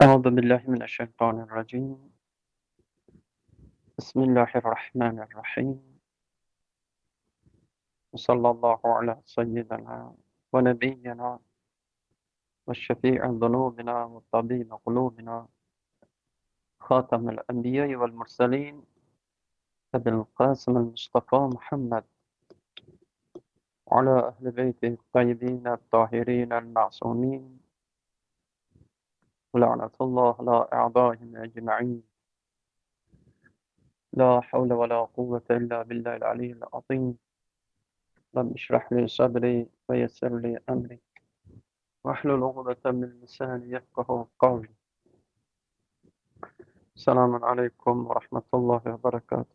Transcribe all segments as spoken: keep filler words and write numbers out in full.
أعوذ بالله من الشيطان الرجيم بسم الله الرحمن الرحيم وصلى الله على سيدنا ونبينا والشفيع ذنوبنا وطبيب قلوبنا خاتم الأنبياء والمرسلين أبي القاسم المصطفى محمد وعلى أهل بيته الطيبين الطاهرين المعصومين ولعنة الله على أعدائهم أجمعين لا حول ولا قوة إلا بالله العلي العظيم رب اشرح لي صدري ويسر لي أمري واحلل عقدة من لساني يفقه قولي. Selamun Aleyküm ve Rahmetullahi ve Berekatuhu.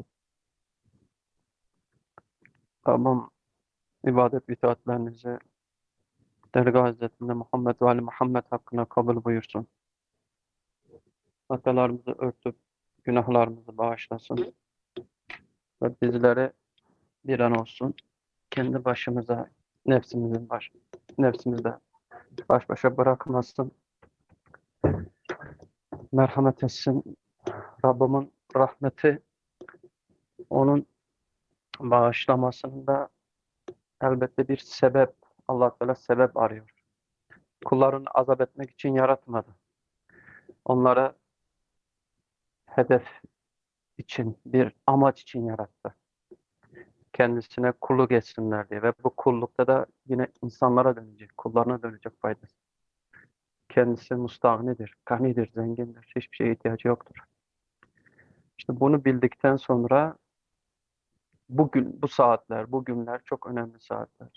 Rabbim ibadet itaatlerinizi Dergâh Hazretinde Muhammed ve Ali Muhammed hakkında kabul buyursun. Hatalarımızı örtüp günahlarımızı bağışlasın ve bizleri bir an olsun kendi başımıza nefsimizin baş, nefsimizde baş başa bırakmasın. Merhamet etsin. Rabbimin rahmeti onun bağışlamasında elbette bir sebep. Allah Teala sebep arıyor. Kullarını azap etmek için yaratmadı. Onlara hedef için, bir amaç için yarattı. Kendisine kulluk etsinler diye ve bu kullukta da yine insanlara dönecek, kullarına dönecek faydası. Kendisi müstahnidir, ganidir, zengindir, hiçbir şeye ihtiyacı yoktur. İşte bunu bildikten sonra bugün, bu saatler, bu günler çok önemli saatler.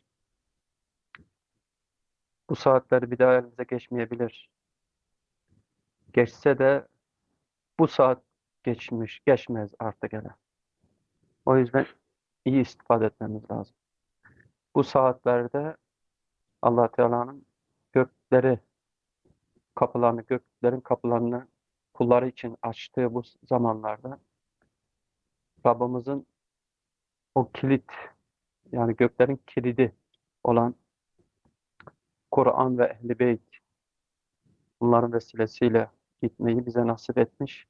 Bu saatler bir daha elimize geçmeyebilir. Geçse de bu saat geçmiş, geçmez artık hele. O yüzden iyi istifade etmemiz lazım. Bu saatlerde Allah Teala'nın gökleri kapılarını, göklerin kapılarını kulları için açtığı bu zamanlarda Rabbimizin o kilit, yani göklerin kilidi olan Kur'an ve Ehl-i Beyt, bunların vesilesiyle gitmeyi bize nasip etmiş.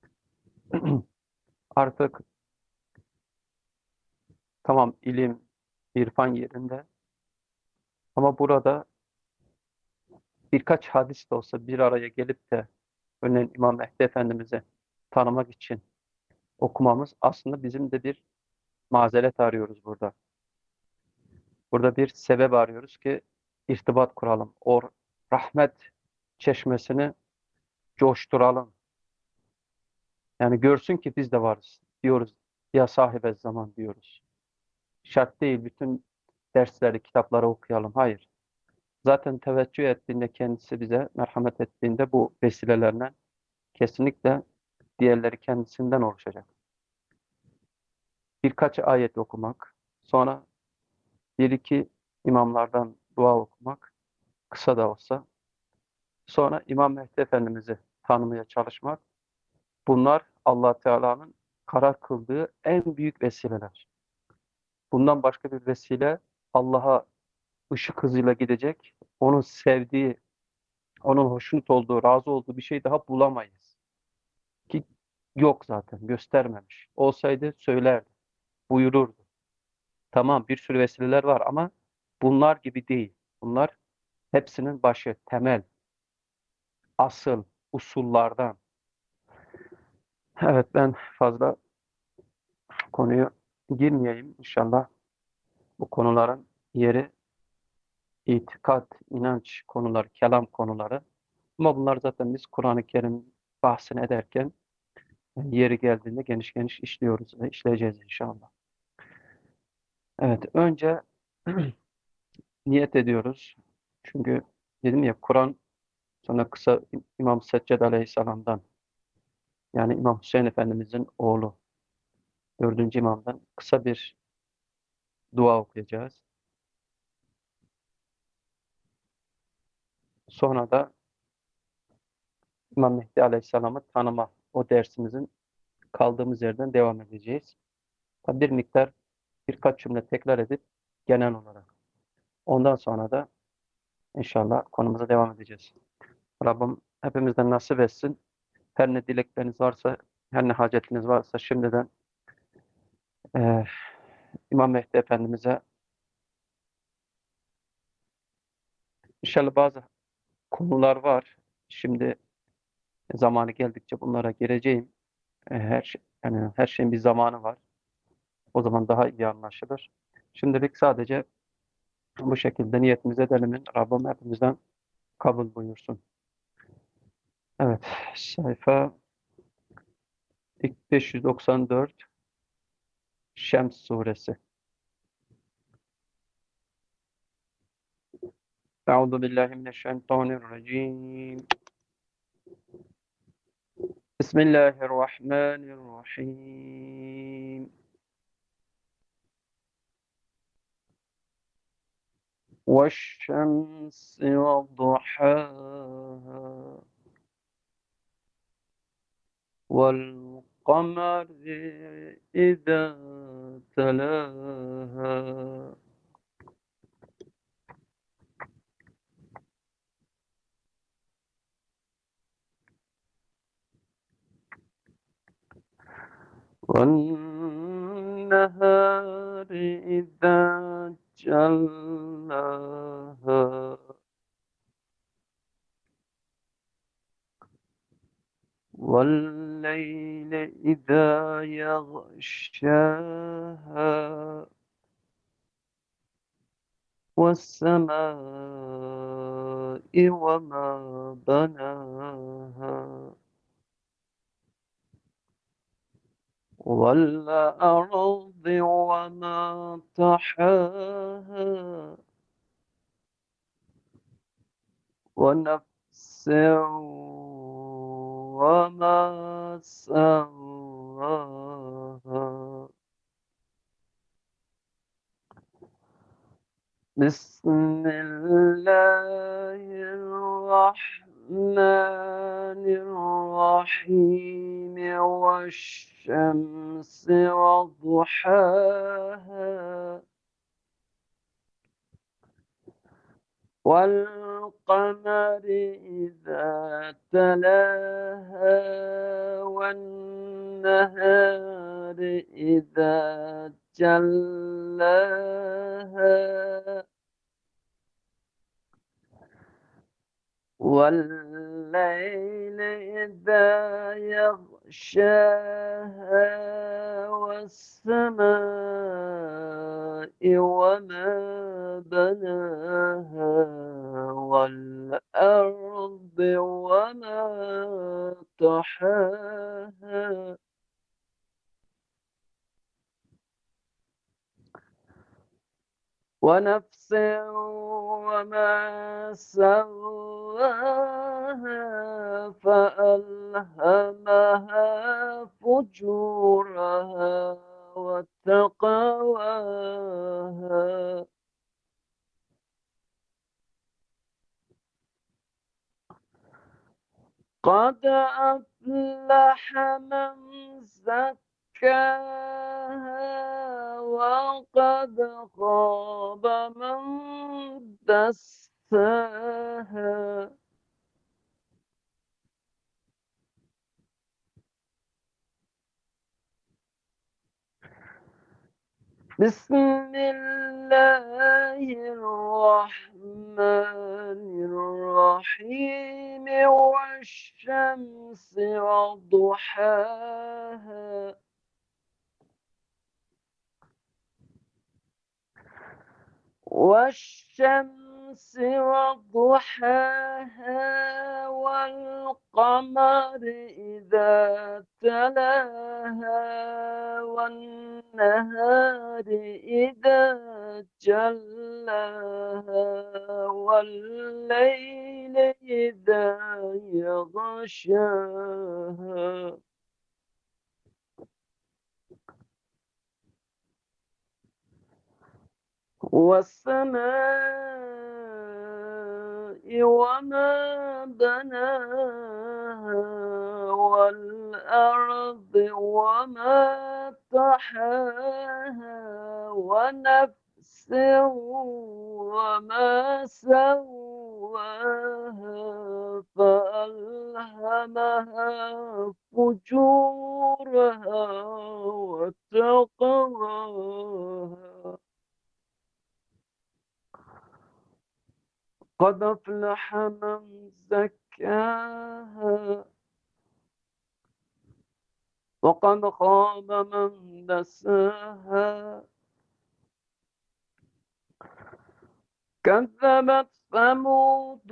Artık tamam, ilim, irfan yerinde ama burada birkaç hadis de olsa bir araya gelip de örneğin İmam Mehdi Efendimiz'i tanımak için okumamız aslında bizim de bir mazeret arıyoruz burada. Burada bir sebep arıyoruz ki irtibat kuralım. O rahmet çeşmesini coşturalım. Yani görsün ki biz de varız diyoruz. Ya sahibe zaman diyoruz. Şart değil bütün dersleri, kitapları okuyalım. Hayır. Zaten teveccüh ettiğinde, kendisi bize merhamet ettiğinde bu vesilelerle kesinlikle diğerleri kendisinden oluşacak. Birkaç ayet okumak, sonra bir iki imamlardan dua okumak, kısa da olsa, sonra İmam Mehdi Efendimiz'i tanımaya çalışmak, bunlar Allah Teala'nın karar kıldığı en büyük vesileler. Bundan başka bir vesile Allah'a ışık hızıyla gidecek, onun sevdiği, onun hoşnut olduğu, razı olduğu bir şey daha bulamayız. Ki yok zaten, göstermemiş. Olsaydı söylerdi, buyururdu. Tamam, bir sürü vesileler var ama bunlar gibi değil. Bunlar hepsinin başı, temel, asıl, usullardan. Evet, ben fazla konuyu girmeyeyim inşallah. Bu konuların yeri itikat, inanç konuları, kelam konuları. Ama bunlar zaten biz Kur'an-ı Kerim bahsini ederken yeri geldiğinde geniş geniş işliyoruz ve işleyeceğiz inşallah. Evet, önce niyet ediyoruz. Çünkü dedim ya, Kur'an, sonra kısa İmam Seccad Aleyhisselam'dan, yani İmam Hüseyin Efendimizin oğlu, dördüncü imamdan kısa bir dua okuyacağız. Sonra da İmam Mehdi Aleyhisselam'ı tanıma, o dersimizin kaldığımız yerden devam edeceğiz. Tabi bir miktar birkaç cümle tekrar edip genel olarak. Ondan sonra da inşallah konumuza devam edeceğiz. Rabbim hepimizden nasip etsin. Her ne dilekleriniz varsa, her ne hacetiniz varsa şimdiden eh, İmam Mehdi Efendimiz'e inşallah bazı konular var. Şimdi zamanı geldikçe bunlara gireceğim. Eh, her şey, yani her şeyin bir zamanı var. O zaman daha iyi anlaşılır. Şimdilik sadece bu şekilde niyetimize edelim. Rabbim hepimizden kabul buyursun. Evet, sayfa beş yüz doksan dört Şems suresi. Euzu billahi mineşşeytanirracim. Bismillahirrahmanirrahim. والشمس وضحاها والقمر إذا تلاها والنهار إذا جلاها والليل إذا يغشاها والسماء وما بناها والأرض وما طحاها ونفس وما سواها بسم الله الرحمن الرحيم والشمس وضحاها والقمر إذا تلاها والنهار إذا جلاها والليل إذا يغشاها والسماء وما بناها والأرض وما طحاها ونفس وما سواها فألهمها فجورها وتقواها قد أفلح من زكاها وقد خاب من دساها بسم الله الرحمن الرحيم والشمس وضحاها والشمس وضحاها والقمر إذا تلاها والنهار إذا جلاها والليل إذا يغشاها والسماء وما بناها والأرض وما طحاها ونفس وما سواها فألهمها فجورها وتقواها قد أفلح من زكاها وقد خاب من دساها كذبت ثمود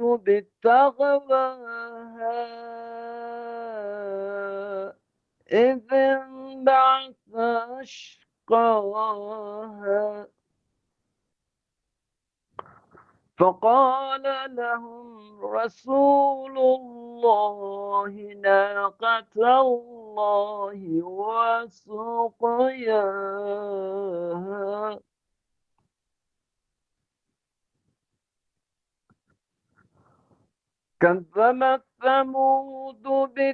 بطغواها إذ انبعث أشقاها فقال لهم رسول الله ناقة الله وسقياها كذبت ثمود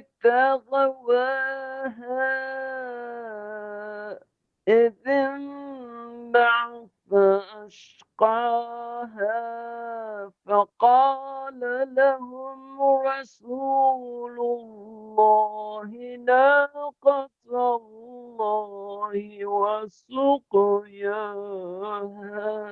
بطغواها إذ انبعث أشقاها فقال لهم رسول الله ناقة الله وسقياها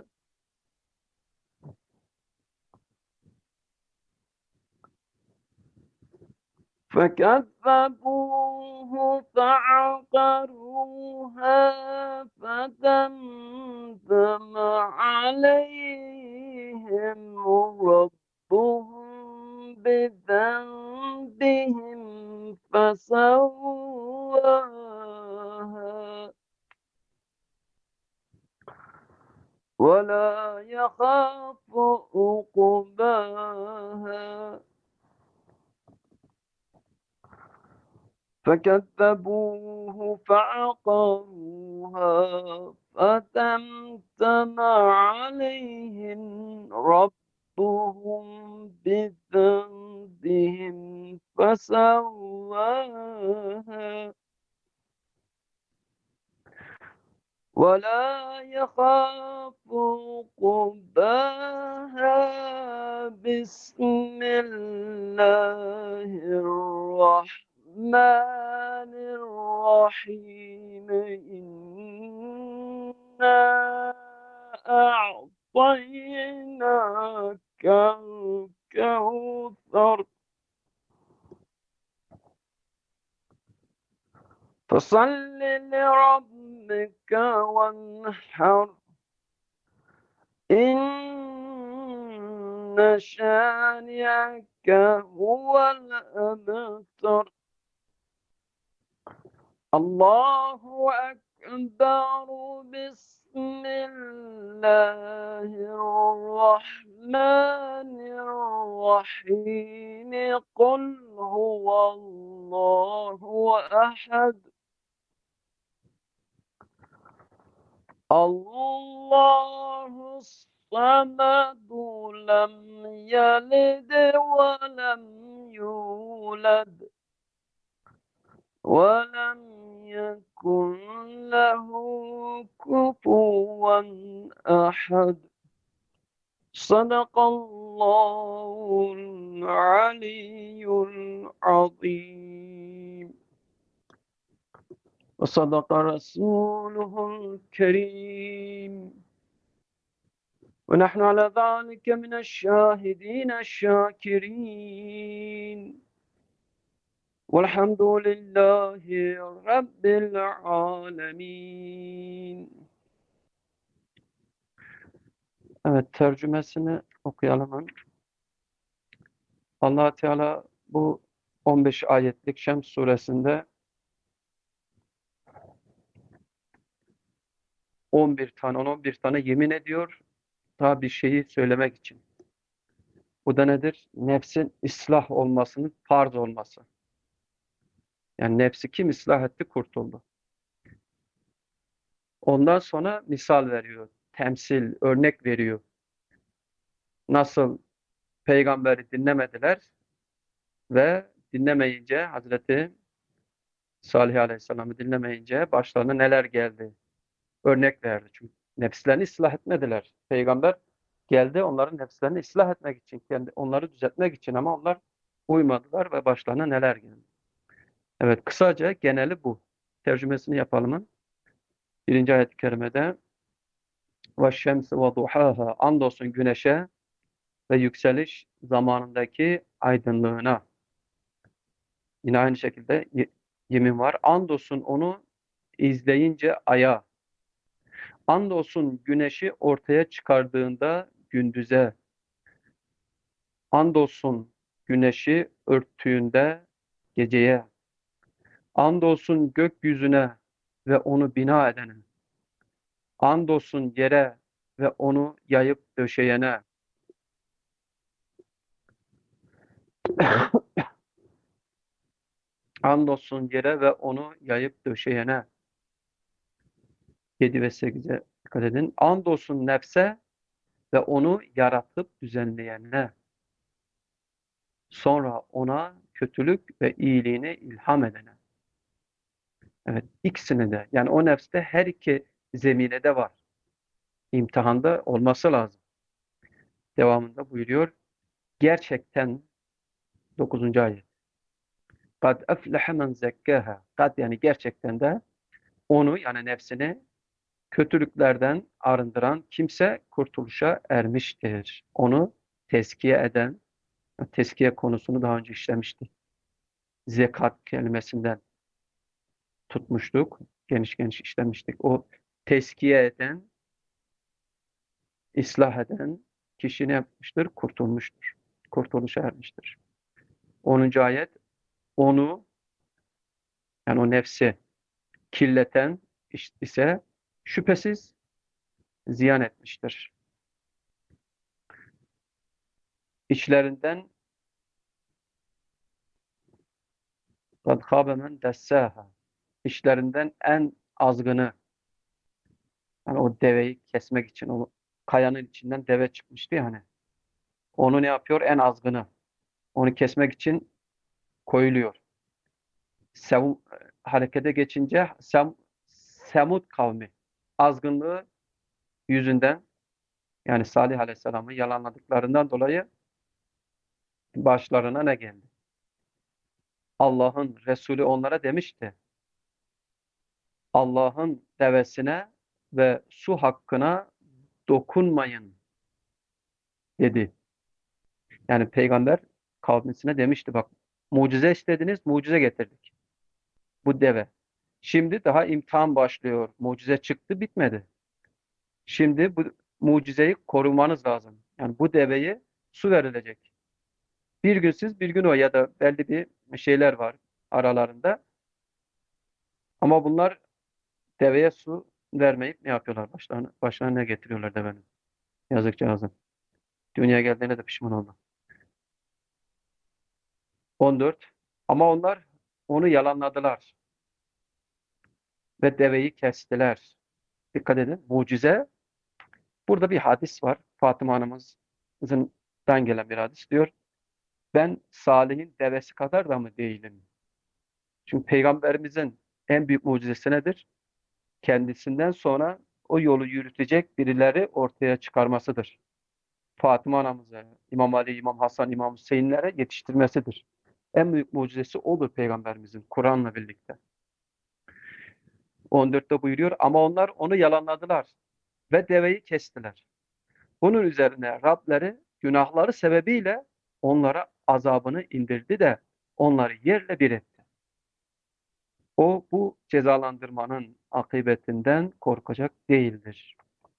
فكذبوه فعقروها فدمدم عليهم ربهم بذنبهم فسواها ولا يخاف عقباها فكذبوه فعقروها فدمدم عليهم ربهم بذنبهم فسواها ولا يخاف عقباها بسم الله الرحمن الرحيم إنا أعطيناك الكوثر فصل لربك وانحر إن شانئك هو الأبتر الله أكبر بسم الله الرحمن الرحيم قل هو الله أحد الله الصمد لم يلد ولم يولد ولم يكن له كفوا أحد صدق الله العلي العظيم وصدق رسوله الكريم ونحن على ذلك من الشاهدين الشاكرين والحمد لله رب العالمين. Evet, tercümesini okuyalım. Allah Teala bu on beş ayetlik Şems suresinde on bir tane, on bir tane yemin ediyor daha bir şeyi söylemek için. Bu da nedir? Nefsin ıslah olmasının farz olması. Yani nefsi kim ıslah etti? Kurtuldu. Ondan sonra misal veriyor, temsil, örnek veriyor. Nasıl peygamberi dinlemediler ve dinlemeyince Hazreti Salih Aleyhisselam'ı dinlemeyince başlarına neler geldi? Örnek verdi. Çünkü nefislerini ıslah etmediler. Peygamber geldi onların nefislerini ıslah etmek için, kendi onları düzeltmek için ama onlar uymadılar ve başlarına neler geldi. Evet, kısaca geneli bu. Tercümesini yapalım. Birinci ayet-i kerimede ve şemsi ve duhaha, andolsun güneşe ve yükseliş zamanındaki aydınlığına. Yine aynı şekilde yemin var. Andolsun onu izleyince aya. Andolsun güneşi ortaya çıkardığında gündüze. Andolsun güneşi örttüğünde geceye. Andolsun gökyüzüne ve onu bina edene. Andolsun yere ve onu yayıp döşeyene. Andolsun yere ve onu yayıp döşeyene. yedi ve sekize dikkat edin. Andolsun nefse ve onu yaratıp düzenleyene. Sonra ona kötülük ve iyiliğini ilham edene. Evet, ikisini de. Yani o nefste her iki zemine de var. İmtihanda olması lazım. Devamında buyuruyor. Gerçekten dokuzuncu ayet. Kad eflehe men zekkâha. Kad yani gerçekten de onu yani nefsini kötülüklerden arındıran kimse kurtuluşa ermiştir. Onu tezkiye eden, tezkiye konusunu daha önce işlemiştik. Zekat kelimesinden tutmuştuk. Geniş geniş işlemiştik. O tezkiye eden, ıslah eden kişi ne yapmıştır? Kurtulmuştur. Kurtuluşa ermiştir. onuncu ayet onu yani o nefsi kirleten ise şüphesiz ziyan etmiştir. İçlerinden قَدْ خَابَ مَنْ دَسَّاهَا İçlerinden en azgını yani o deveyi kesmek için o kayanın içinden deve çıkmıştı yani. Onu ne yapıyor? En azgını. Onu kesmek için koyuluyor. Sev, harekete geçince Sem, Semud kavmi azgınlığı yüzünden yani Salih Aleyhisselam'ı yalanladıklarından dolayı başlarına ne geldi? Allah'ın Resulü onlara demişti. Allah'ın devesine ve su hakkına dokunmayın dedi. Yani peygamber kavmisine demişti bak mucize istediniz, mucize getirdik. Bu deve. Şimdi daha imtihan başlıyor. Mucize çıktı, bitmedi. Şimdi bu mucizeyi korumanız lazım. Yani bu deveye su verilecek. Bir gün siz, bir gün o ya da belli bir şeyler var aralarında. Ama bunlar deveye su vermeyip ne yapıyorlar? Başlarına, başlarına ne getiriyorlar devenin? Yazıkcağızım. Dünyaya geldiğine de pişman oldu. on dört. Ama onlar onu yalanladılar ve deveyi kestiler. Dikkat edin. Mucize. Burada bir hadis var. Fatıma anamızdan gelen bir hadis diyor. Ben Salih'in devesi kadar da mı değilim? Çünkü peygamberimizin en büyük mucizesi nedir? Kendisinden sonra o yolu yürütecek birileri ortaya çıkarmasıdır. Fatıma anamıza, İmam Ali, İmam Hasan, İmam Hüseyinlere yetiştirmesidir. En büyük mucizesi odur peygamberimizin Kur'an'la birlikte. on dörtte buyuruyor ama onlar onu yalanladılar ve deveyi kestiler. Bunun üzerine Rableri günahları sebebiyle onlara azabını indirdi de onları yerle bir etti. O bu cezalandırmanın akıbetinden korkacak değildir.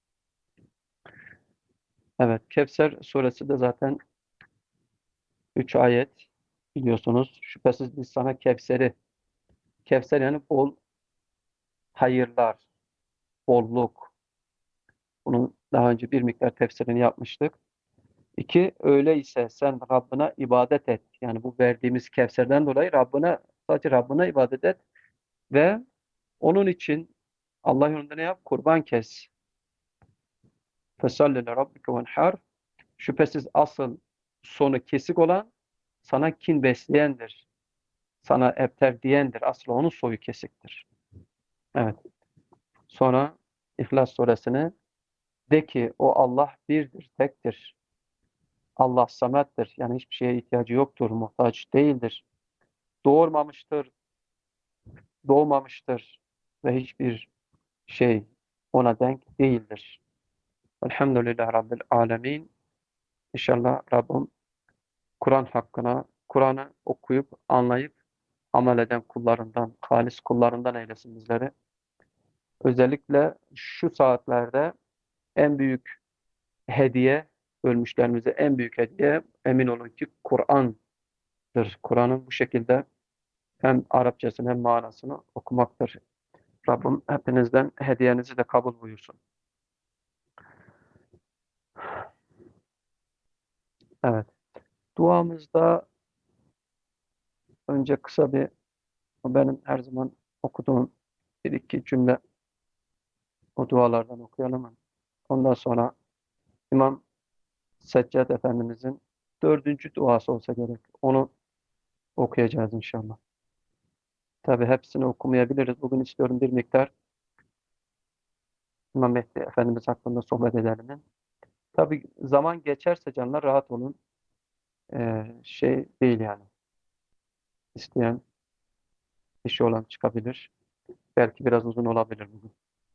Evet, Kevser suresi de zaten üç ayet biliyorsunuz. Şüphesiz biz sana Kevser'i, Kevser yani bol hayırlar, bolluk. Bunun daha önce bir miktar tefsirini yapmıştık. İki, öyleyse sen Rabbine ibadet et. Yani bu verdiğimiz Kevser'den dolayı Rabbine, sadece Rabbine ibadet et ve onun için Allah yolunda ne yap? Kurban kes. Fesalli li rabbike venhar. Şüphesiz asıl sonu kesik olan sana kin besleyendir. Sana ebter diyendir. Asıl onun soyu kesiktir. Evet. Sonra İhlas suresine de ki o Allah birdir, tektir. Allah samettir. Yani hiçbir şeye ihtiyacı yoktur, muhtaç değildir. Doğurmamıştır, doğmamıştır ve hiçbir şey ona denk değildir. Elhamdülillah Rabbil Alemin. İnşallah Rabbim Kur'an hakkına, Kur'an'ı okuyup, anlayıp, amel eden kullarından, halis kullarından eylesin bizleri. Özellikle şu saatlerde en büyük hediye, ölmüşlerimize en büyük hediye emin olun ki Kur'an'dır. Kur'an'ın bu şekilde hem Arapçasını hem manasını okumaktır. Rabbim hepinizden hediyenizi de kabul buyursun. Evet. Duamızda önce kısa bir benim her zaman okuduğum bir iki cümle o dualardan okuyalım. Ondan sonra İmam Seccad Efendimizin dördüncü duası olsa gerek. Onu okuyacağız inşallah. Tabi hepsini okumayabiliriz. Bugün istiyorum bir miktar İmam Mehdi Efendimiz hakkında sohbet edelim. Tabi zaman geçerse canlar rahat olun. Ee, şey değil yani. İsteyen işi olan çıkabilir. Belki biraz uzun olabilir bugün.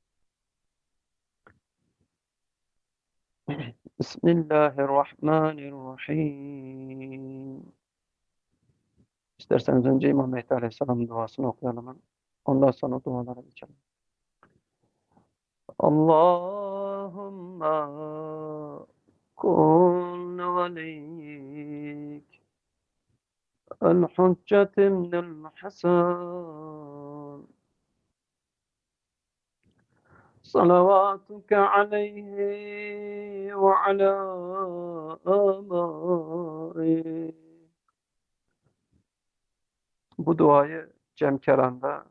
Bismillahirrahmanirrahim. İsterseniz önce İmam Mehdi Aleyhisselam'ın duasını okuyalım. Ondan sonra dualara geçelim. Allahümme kun veliyik el-hücceti minel hasan salavatuke aleyhi ve ala amai. Bu duayı Cemkeran'da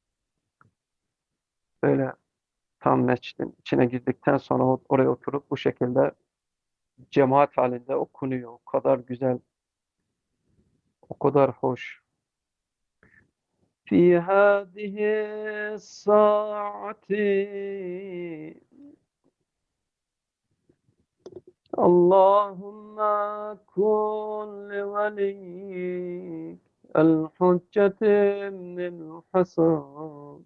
böyle tam mescidin içine girdikten sonra o- oraya oturup bu şekilde cemaat halinde okunuyor. O kadar güzel, o kadar hoş. في هذه الساعة اللهم كن لوليك الحجة من الحسن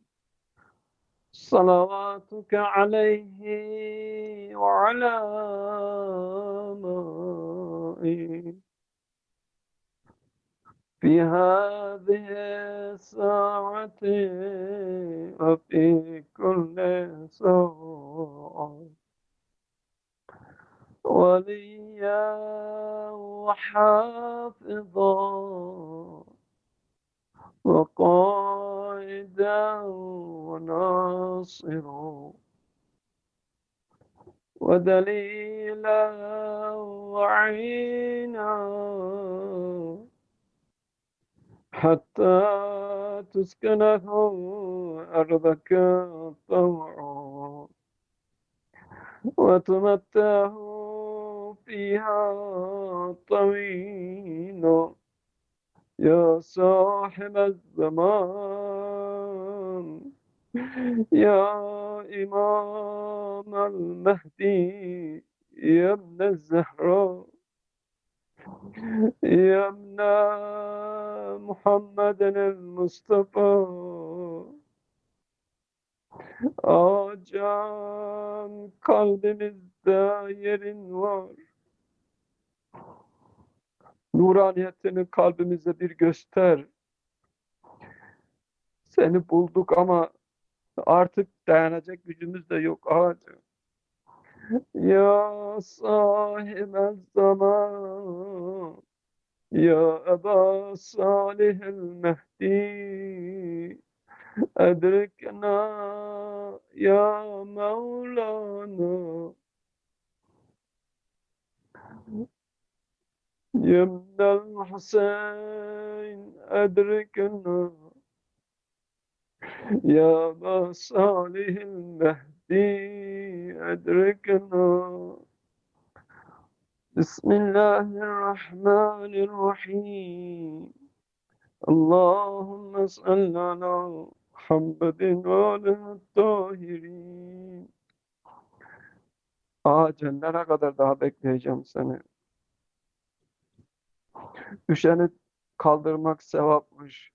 صلواتك عليه وعلى آبائه في هذه الساعة وفي كل ساعة وليا وحافظا وقائدا وناصرا ودليلا وعينا حتى تسكنه أرضك طوعا وتمتعه فيها طويلا يا صاحب الزمان يا إمام المهدي يا ابن الزهراء يا ابن محمد المصطفى Acan kalbimizde yerin var. Nuraniyetini kalbimize bir göster. Seni bulduk ama artık dayanacak gücümüz de yok Acan. Ya sahibel zaman. Ya Eba Salihel Mehdi. Edrikna ya Mevlana. يا ابن الحسين أدركنا يا أبا صالح المهدي أدركنا بسم الله الرحمن الرحيم اللهم صل على محمد وعلى الطاهرين. Aa, cennete kadar daha bekleyeceğim seni. Düşeni kaldırmak sevapmış.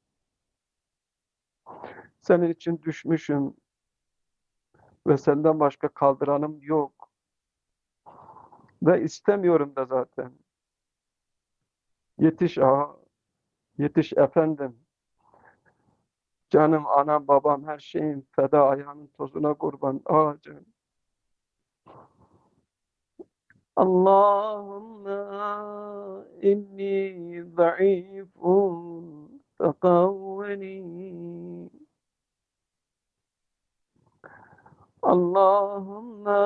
Senin için düşmüşüm ve senden başka kaldıranım yok. Ve istemiyorum da zaten. Yetiş ağa, yetiş efendim. Canım, anam, babam, her şeyim feda, ayağının tozuna kurban ağacım. Allahümme inni zayıfun fekavveni. Allahümme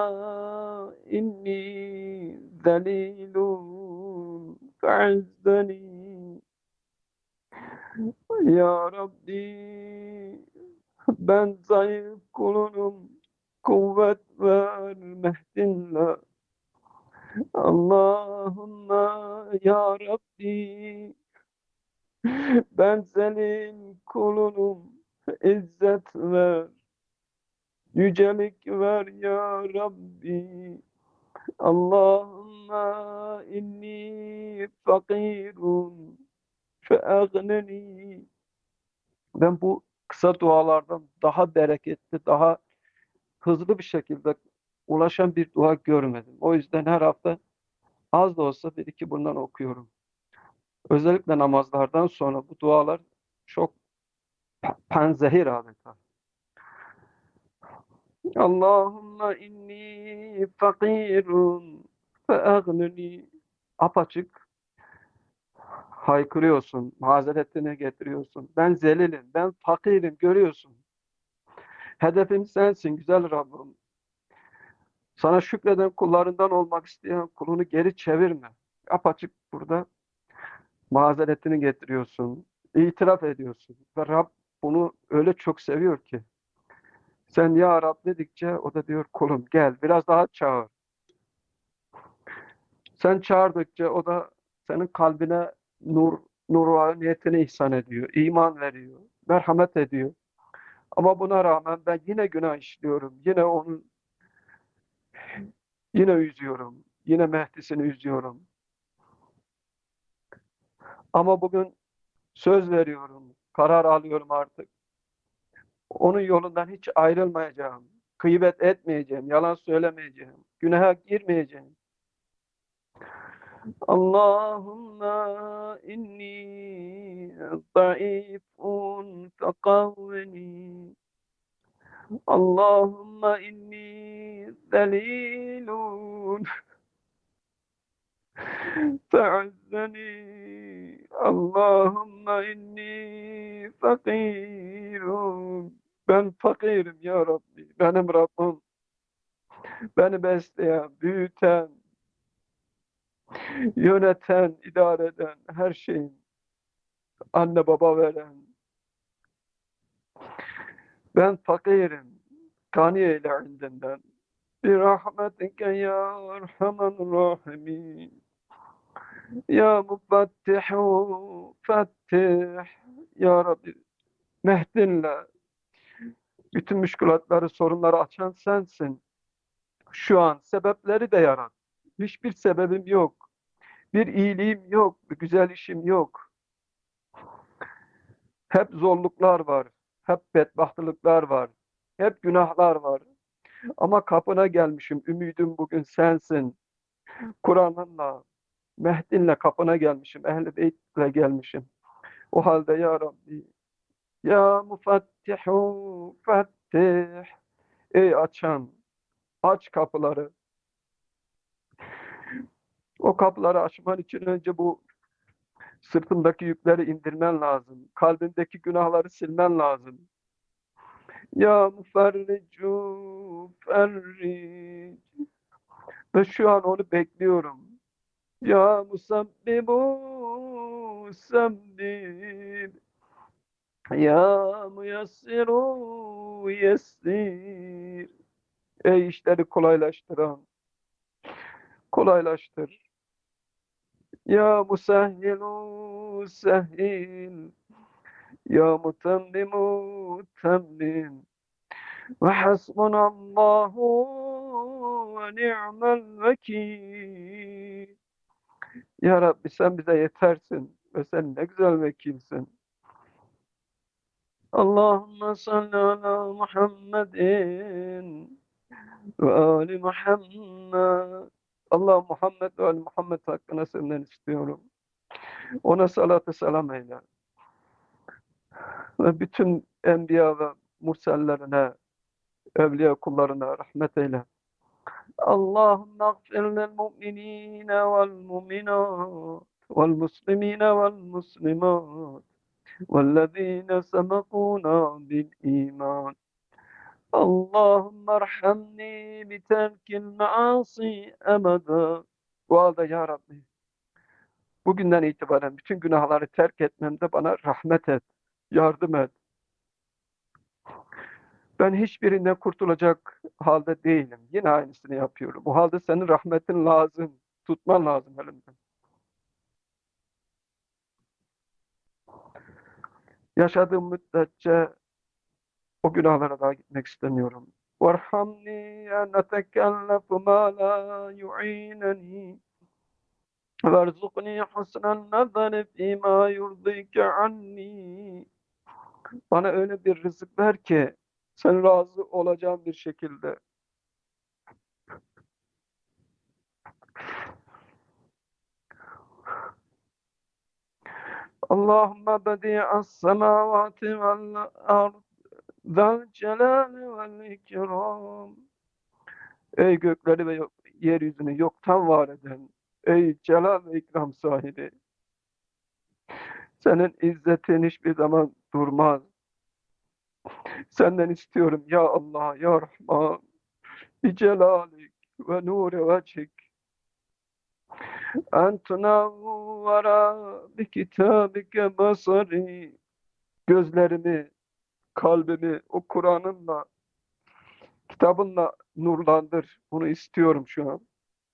inni zelilun fe'izzeni. Ya Rabbi, ben zayıf kulunum. Kuvvet ver mehdinle. Allahümme ya Rabbi, ben senin kulunum. İzzet ver, yücelik ver ya Rabbi. Allahümme inni fakirun fe'agneni. Ben bu kısa dualardan daha bereketli, daha hızlı bir şekilde ulaşan bir dua görmedim. O yüzden her hafta az da olsa bir iki bundan okuyorum. Özellikle namazlardan sonra bu dualar çok pa- panzehir adeta. Allahümme inni fakirun feagnini. Apaçık haykırıyorsun, mazeretine getiriyorsun. Ben zelilim, ben fakirim, görüyorsun. Hedefim sensin güzel Rabbim. Sana şükreden kullarından olmak isteyen kulunu geri çevirme. Apaçık burada mazeretini getiriyorsun, itiraf ediyorsun. Ve Rab bunu öyle çok seviyor ki. Sen ya Rab dedikçe o da diyor kulum gel biraz daha çağır. Sen çağırdıkça o da senin kalbine nur, nuraniyetini ihsan ediyor, iman veriyor, merhamet ediyor. Ama buna rağmen ben yine günah işliyorum, yine onun yine üzüyorum, yine Mehdi'sini üzüyorum. Ama bugün söz veriyorum, karar alıyorum artık. Onun yolundan hiç ayrılmayacağım. Gıybet etmeyeceğim, yalan söylemeyeceğim, günaha girmeyeceğim. Allahümme inni zayıfun fekavveni. Allahümme inni zelilun fe'izzeni. Allahümme inni fakirun. Ben fakirim ya Rabbi. Benim Rabbim beni besleyen, büyüten, yöneten, idare eden, her şeyin anne baba veren. Ben fakirim. Gani eyle indinden. Bir rahmetike ya erhamen rahimin. Ya mufattihu fattih. Ya Rabbi, Mehdinle bütün müşkülatları, sorunları açan sensin. Şu an sebepleri de yarat. Hiçbir sebebim yok. Bir iyiliğim yok. Bir güzel işim yok. Hep zorluklar var. Hep bedbahtlıklar var. Hep günahlar var. Ama kapına gelmişim. Ümidim bugün sensin. Kur'an'ınla, Mehdi'nle kapına gelmişim. Ehl-i Beyt'le gelmişim. O halde ya Rabbi, ya mufattihu fattih. Ey açan, aç kapıları. O kapıları açman için önce bu sırtındaki yükleri indirmen lazım. Kalbindeki günahları silmen lazım. Ya muferricu ferric. Ve şu an onu bekliyorum. Ya musabbibu sabbir. Ya muyassiru yessir. Ey işleri kolaylaştıran, kolaylaştır. Ya musahhilu sahhil. Ya mutemmimu temmim. Ve hasbunallahu ve ni'mel vekil. Ya Rabbi sen bize yetersin. ve sen ne güzel vekilsin. Allahümme salli ala Muhammedin ve Ali Muhammed. Allah Muhammed ve Ali Muhammed hakkında senden istiyorum. Ona salatü selam eyle. Ve bütün enbiya ve mursellerine, evliya kullarına rahmet eyle. Allahümme gfir lil mu'minine vel mu'minat vel muslimine vel muslimat vellezine sebekuna bil iman. Allahümme erhamni bi terkil maasi ebeda. Bu halde ya Rabbi, bugünden itibaren bütün günahları terk etmemde bana rahmet et, yardım et. Ben hiçbirinden kurtulacak halde değilim. Yine aynısını yapıyorum. Bu halde senin rahmetin lazım. Tutman lazım elimden. Yaşadığım müddetçe o günahlara daha gitmek istemiyorum. وَارْحَمْنِي أَنْ أَتَكَلَّفُ مَا لَا يُعِينَنِي وَارْزُقْنِي حُسْنَ النَّظَرِ فِي مَا يُرْضِيكَ عَنِّي. Bana öyle bir rızık ver ki sen razı olacağın bir şekilde. Allahümme bedi'as semavati vel ard zel celali vel ikram. Ey gökleri ve yok- yeryüzünü yoktan var eden, ey celal ve ikram sahibi, senin izzetin hiçbir zaman durmaz. Senden istiyorum ya Allah, ya Rahman, bi celalik ve nuri vecik, en tunavvara bi kitabike basari. Gözlerimi, kalbimi o Kur'an'ınla, kitabınla nurlandır. Bunu istiyorum şu an.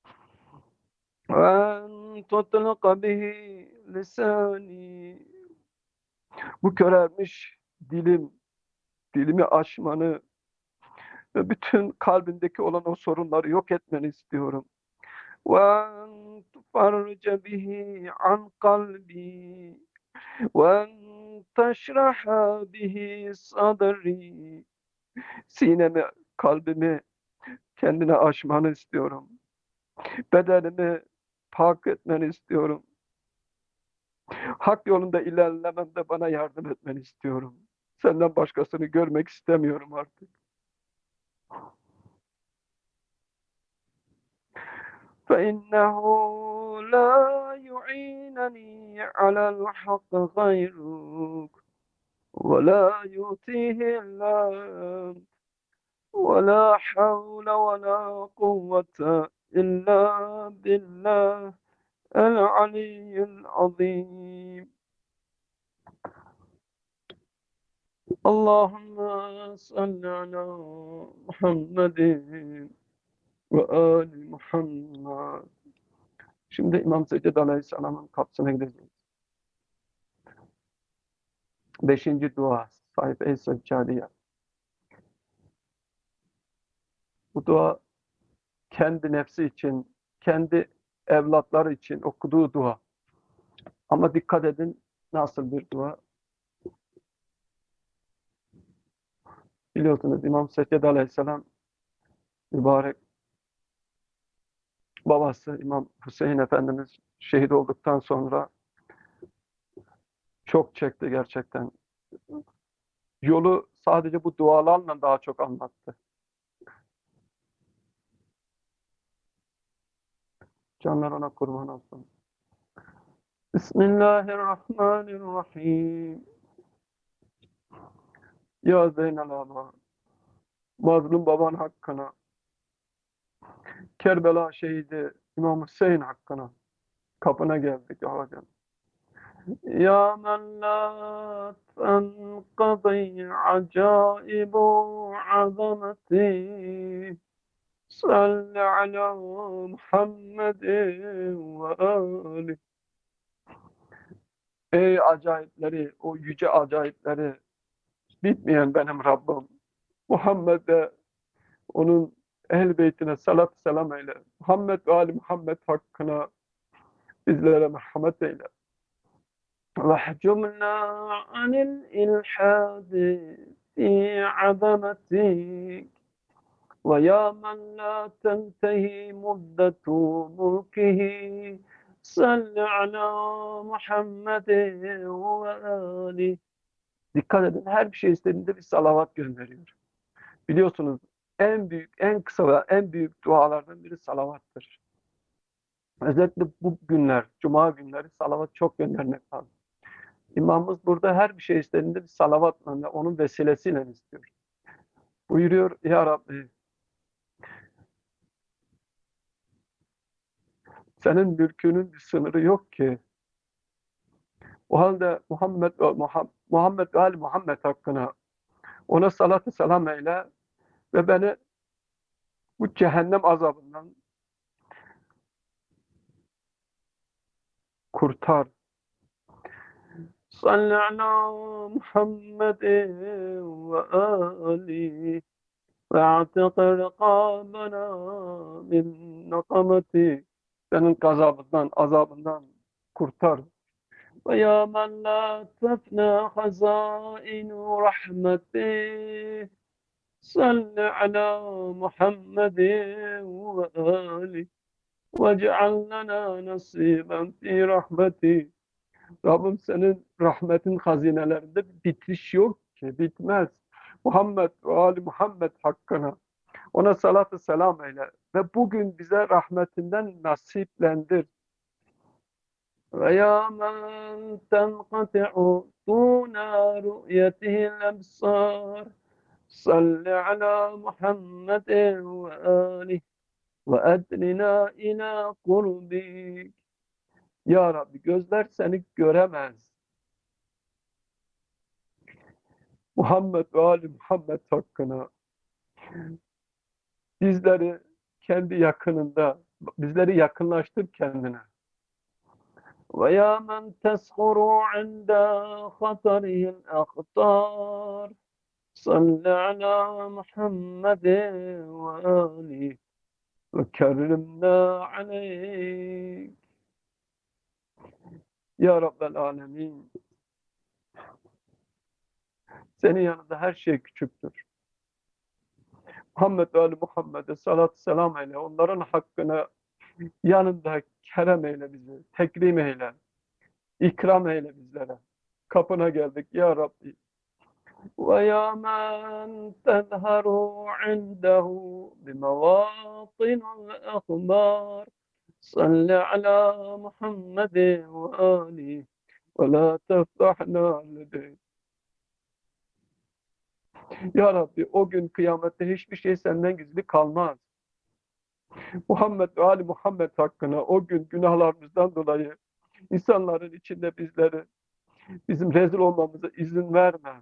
Ve en tutlqa bihi lisani. Bu körelmiş dilim, dilimi aşmanı ve bütün kalbindeki olan o sorunları yok etmeni istiyorum. Ve en tufarrice bihi an kalbi ve en teşraha bihi sadri. Sinemi, kalbimi kendine aşmanı istiyorum. Bedenimi pak etmeni istiyorum. Hak yolunda ilerlememde bana yardım etmeni istiyorum. Senden başkasını görmek istemiyorum artık. فَإِنَّهُ لَا يُعِينَنِي عَلَى الْحَقِّ غَيْرُكَ وَلَا يُؤْتِيهِ إِلَّا أَنْتَ وَلَا حَوْلَ وَلَا قُوَّةَ إِلَّا بِاللَّهِ الْعَلِيِّ الْعَظِيمِ. Allahümme salli ala Muhammedin ve ali Muhammed. Şimdi İmam Seccad Aleyhisselam'ın kapısına gideceğiz. Beşinci dua. Sayfa-i Seccadiye. Bu dua kendi nefsi için, kendi evlatları için okuduğu dua. Ama dikkat edin nasıl bir dua. Biliyorsunuz İmam Seccad Aleyhisselam mübarek babası İmam Hüseyin Efendimiz şehit olduktan sonra çok çekti gerçekten. Yolu sadece bu dualarla daha çok anlattı. Canlar ona kurban olsun. Bismillahirrahmanirrahim. Ya Zeynel Abba, mazlum baban hakkına, Kerbela şehidi İmam Hüseyin hakkına kapına geldik ya hocam. Ya men la tenqadi acaibu azameti, salli ala Muhammedin ve ali. Ey acayipleri, o yüce acayipleri bitmeyen benim Rabbim. Muhammed'e, onun ehl beytine salat selam eyle. Muhammed ve Ali Muhammed hakkına bizlere merhamet eyle. واحجمنا عن الإلحاد في عظمتك ويا من لا تنتهي مدة ملكه صل على Muhammed ve Ali. Dikkat edin, her bir şey istediğinde bir salavat gönderiyor. Biliyorsunuz en büyük, en kısa ve en büyük dualardan biri salavattır. Özellikle bu günler, cuma günleri salavat çok göndermek lazım. İmamımız burada her bir şey istediğinde bir salavatla ve onun vesilesiyle istiyor. Buyuruyor, Ya Rabbi, senin mülkünün bir sınırı yok ki. O halde Muhammed ve Muhammed, Muhammed ve Ali Muhammed hakkına ona salatü selam eyle ve beni bu cehennem azabından kurtar. Salli ala Muhammed ve Ali ve atik rikabana min nakamati. Senin gazabından, azabından kurtar. Ve ya men la tefna hazainu rahmeti. Salli ala Muhammed ve Ali ve ceal lana nasiben fi rahmeti. Rabbim senin rahmetin hazinelerinde bitiş yok ki, bitmez. Muhammed ve Ali Muhammed hakkına ona salatü selam eyle ve bugün bize rahmetinden nasiplendir. Ve ya men tenqati'u duna ru'yetihil ebsar salli ala Muhammed ve Ali ve ednina ila kurbik. Ya Rabbi gözler seni göremez. Muhammed ve Ali Muhammed hakkına bizleri kendi yakınında, bizleri yakınlaştır kendine. Ve ya men teshuru inda khatarihil akhtar salli ala Muhammed ve Ali ve kerrimna aleyk. Ya Rabbel Alemin, senin yanında her şey küçüktür. Muhammed ve Ali Muhammed'e salatü selam eyle. Onların hakkını yanında kerem eyle bizi. Tekrim eyle. İkram eyle bizlere. Kapına geldik ya Rabbi. Ve ya men tezharu indehu bimevatinul akhbar. Salli ala Muhammed ve Ali ve la teftahna ledeyk. Ya Rabbi o gün kıyamette hiçbir şey senden gizli kalmaz. Muhammed ve Ali Muhammed hakkına o gün günahlarımızdan dolayı insanların içinde bizleri, bizim rezil olmamıza izin verme.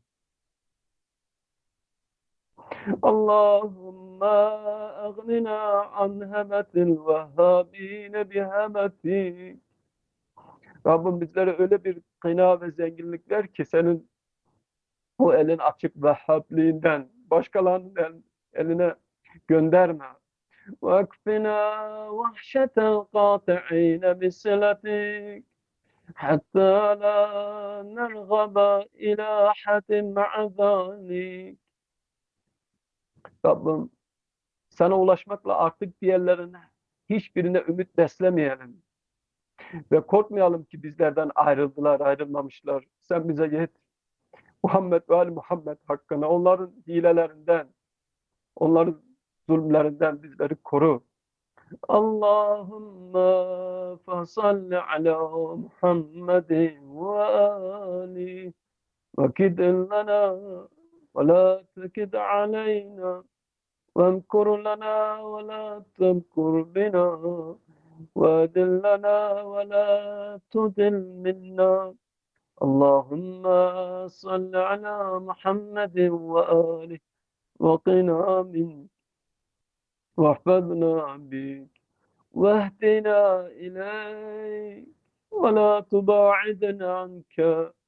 Allahümme agnina an hemetil vehhabine bihemetik. Rabbim bizlere öyle bir kına ve zenginlik ver ki senin o elin açık vehhabliğinden başkalarının el, eline gönderme. وَاكْفِنَا وَحْشَةَ الْقَاطِعِينَ بِصِلَتِكَ حَتَّى لَا نَرْغَبَ إِلَى أَحَدٍ مَعَ ذَلِكَ. Rabbim sana ulaşmakla artık diğerlerine hiçbirine ümit beslemeyelim. Ve korkmayalım ki bizlerden ayrıldılar, ayrılmamışlar. Sen bize yet. Muhammed ve Ali Muhammed hakkına onların hilelerinden, onların zulümlerinden bizleri koru. Allahümme fasalli ala Muhammedin ve Ali ve kidin lana ve la tekid aleyna ve emkur lana ve la temkur bina ve edil lana ve la tudil minna. Allahümme salli ala Muhammedin ve Ali ve qina min ve ahfadna bik. واهدنا إليك ولا تباعدنا عنك.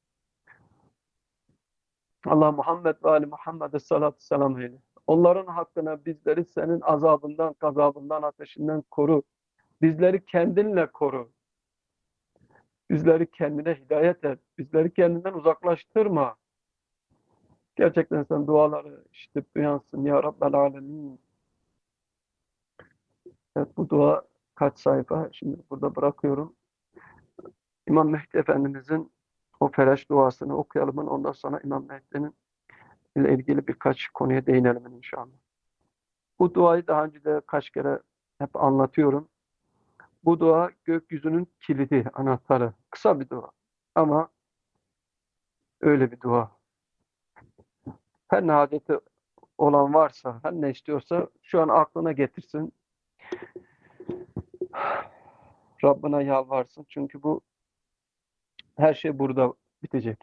Allah Muhammed ve Ali Muhammed'e salatü selam eyle. Onların hakkına bizleri senin azabından, gazabından, ateşinden koru. Bizleri kendinle koru. Bizleri kendine hidayet et. Bizleri kendinden uzaklaştırma. Gerçekten sen duaları işitip duyansın ya Rabbel Alemin. Evet, bu dua kaç sayfa? Şimdi burada bırakıyorum. İmam Mehdi Efendimizin o Fereç duasını okuyalım. Ondan sonra İmam Mehdi'nin ile ilgili birkaç konuya değinelim inşallah. Bu duayı daha önce de kaç kere hep anlatıyorum. Bu dua gökyüzünün kilidi, anahtarı. Kısa bir dua. Ama öyle bir dua. Her ne haceti olan varsa, her ne istiyorsa şu an aklına getirsin. Rabbine yalvarsın. Çünkü bu her şey burada bitecek.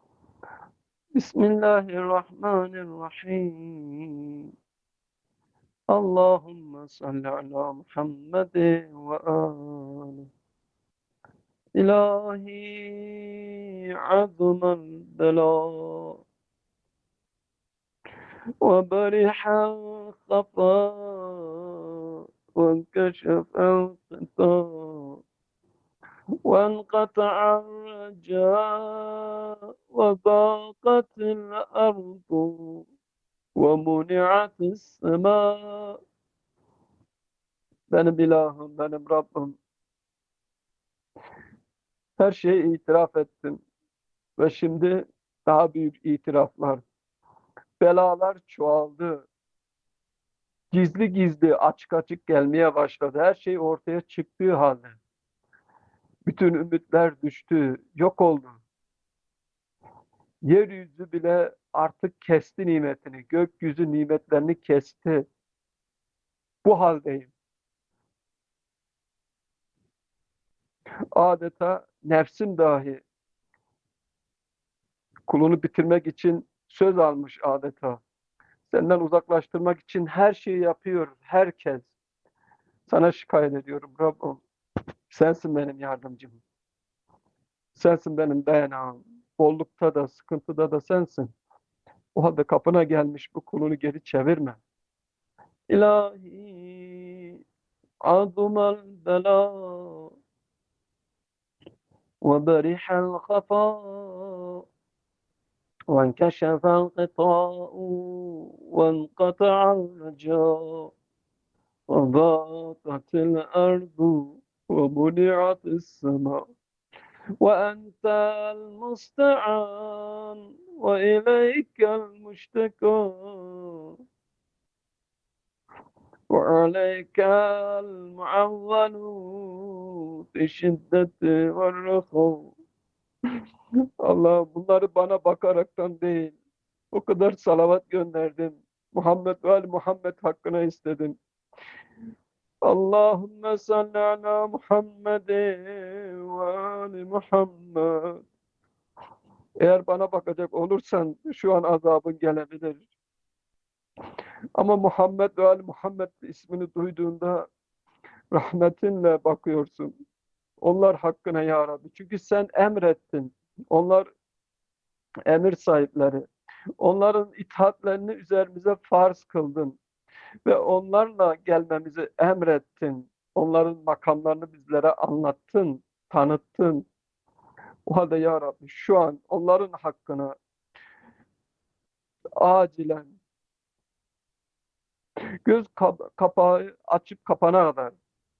Bismillahirrahmanirrahim. Allahümme salli ala Muhammed ve ali. İlahi azmel bela ve berihel khafa ve keşefel kıta وانقطع الرجاء وضاقت الأرض ومنعت السماء. Benim ilahım, benim Rabbim. Her şeyi itiraf ettim. Ve şimdi daha büyük itiraflar. Belalar çoğaldı. Gizli gizli, açık açık gelmeye başladı. Her şey ortaya çıktığı halde. Bütün ümitler düştü, yok oldu. Yeryüzü bile artık kesti nimetini, gökyüzü nimetlerini kesti. Bu haldeyim. Adeta nefsim dahi kulunu bitirmek için söz almış adeta. Senden uzaklaştırmak için her şeyi yapıyor, herkes. Sana şikayet ediyorum Rabbim. Sensin benim yardımcım. Sensin benim dayanağım. Bollukta da, sıkıntıda da sensin. O halde kapına gelmiş bu kulunu geri çevirme. İlahi azumal bela ve berihel khafa وانكشف الغطاء وانقطع الرجاء وضاقت الأرض ومنعت السماء وأنت المستعان وإليك المشتكى وعليك المعول في الشدة والرخاء. Allah, bunları bana bakaraktan değil, o kadar salavat gönderdim. Muhammed ve Ali Muhammed hakkına istedim. Allahümme salli ala Muhammed ve Ali Muhammed. Eğer bana bakacak olursan şu an azabın gelebilir. Ama Muhammed ve Ali Muhammed ismini duyduğunda rahmetinle bakıyorsun. Onlar hakkına ya Rabbi. Çünkü sen emrettin. Onlar emir sahipleri. Onların itaatlerini üzerimize farz kıldın ve onlarla gelmemizi emrettin. Onların makamlarını bizlere anlattın, tanıttın. O halde ya Rabbi şu an onların hakkını acilen göz kap kapağı açıp kapana kadar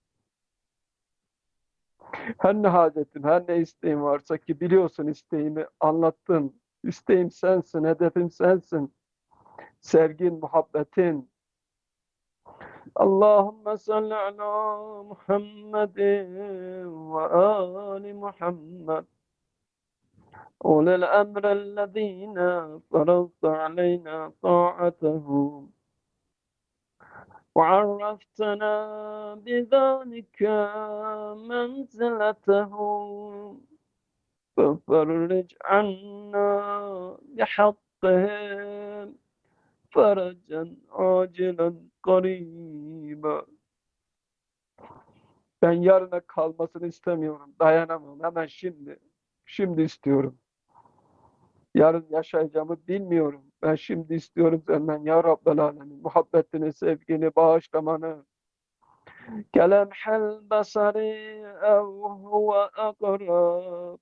her ne hacetim, her ne isteğim varsa ki biliyorsun isteğimi anlattın. İsteğim sensin, hedefim sensin. Sevgin, muhabbetin. Allahümme salli ala Muhammed ve ali Muhammed. أولي الأمر الذين فرضت علينا طاعتهم وعرفتنا بذلك منزلتهم ففرج عنا بحقهم فرجا عاجلا قريبا. Ben yarına kalmasını istemiyorum. Dayanamam. Hemen şimdi. Şimdi istiyorum. Yarın yaşayacağımı bilmiyorum. Ben şimdi istiyorum senden ya Rabbel Alemin. Muhabbetini, sevgini, bağışlamanı. Kelemhel basari أو هو أقرب.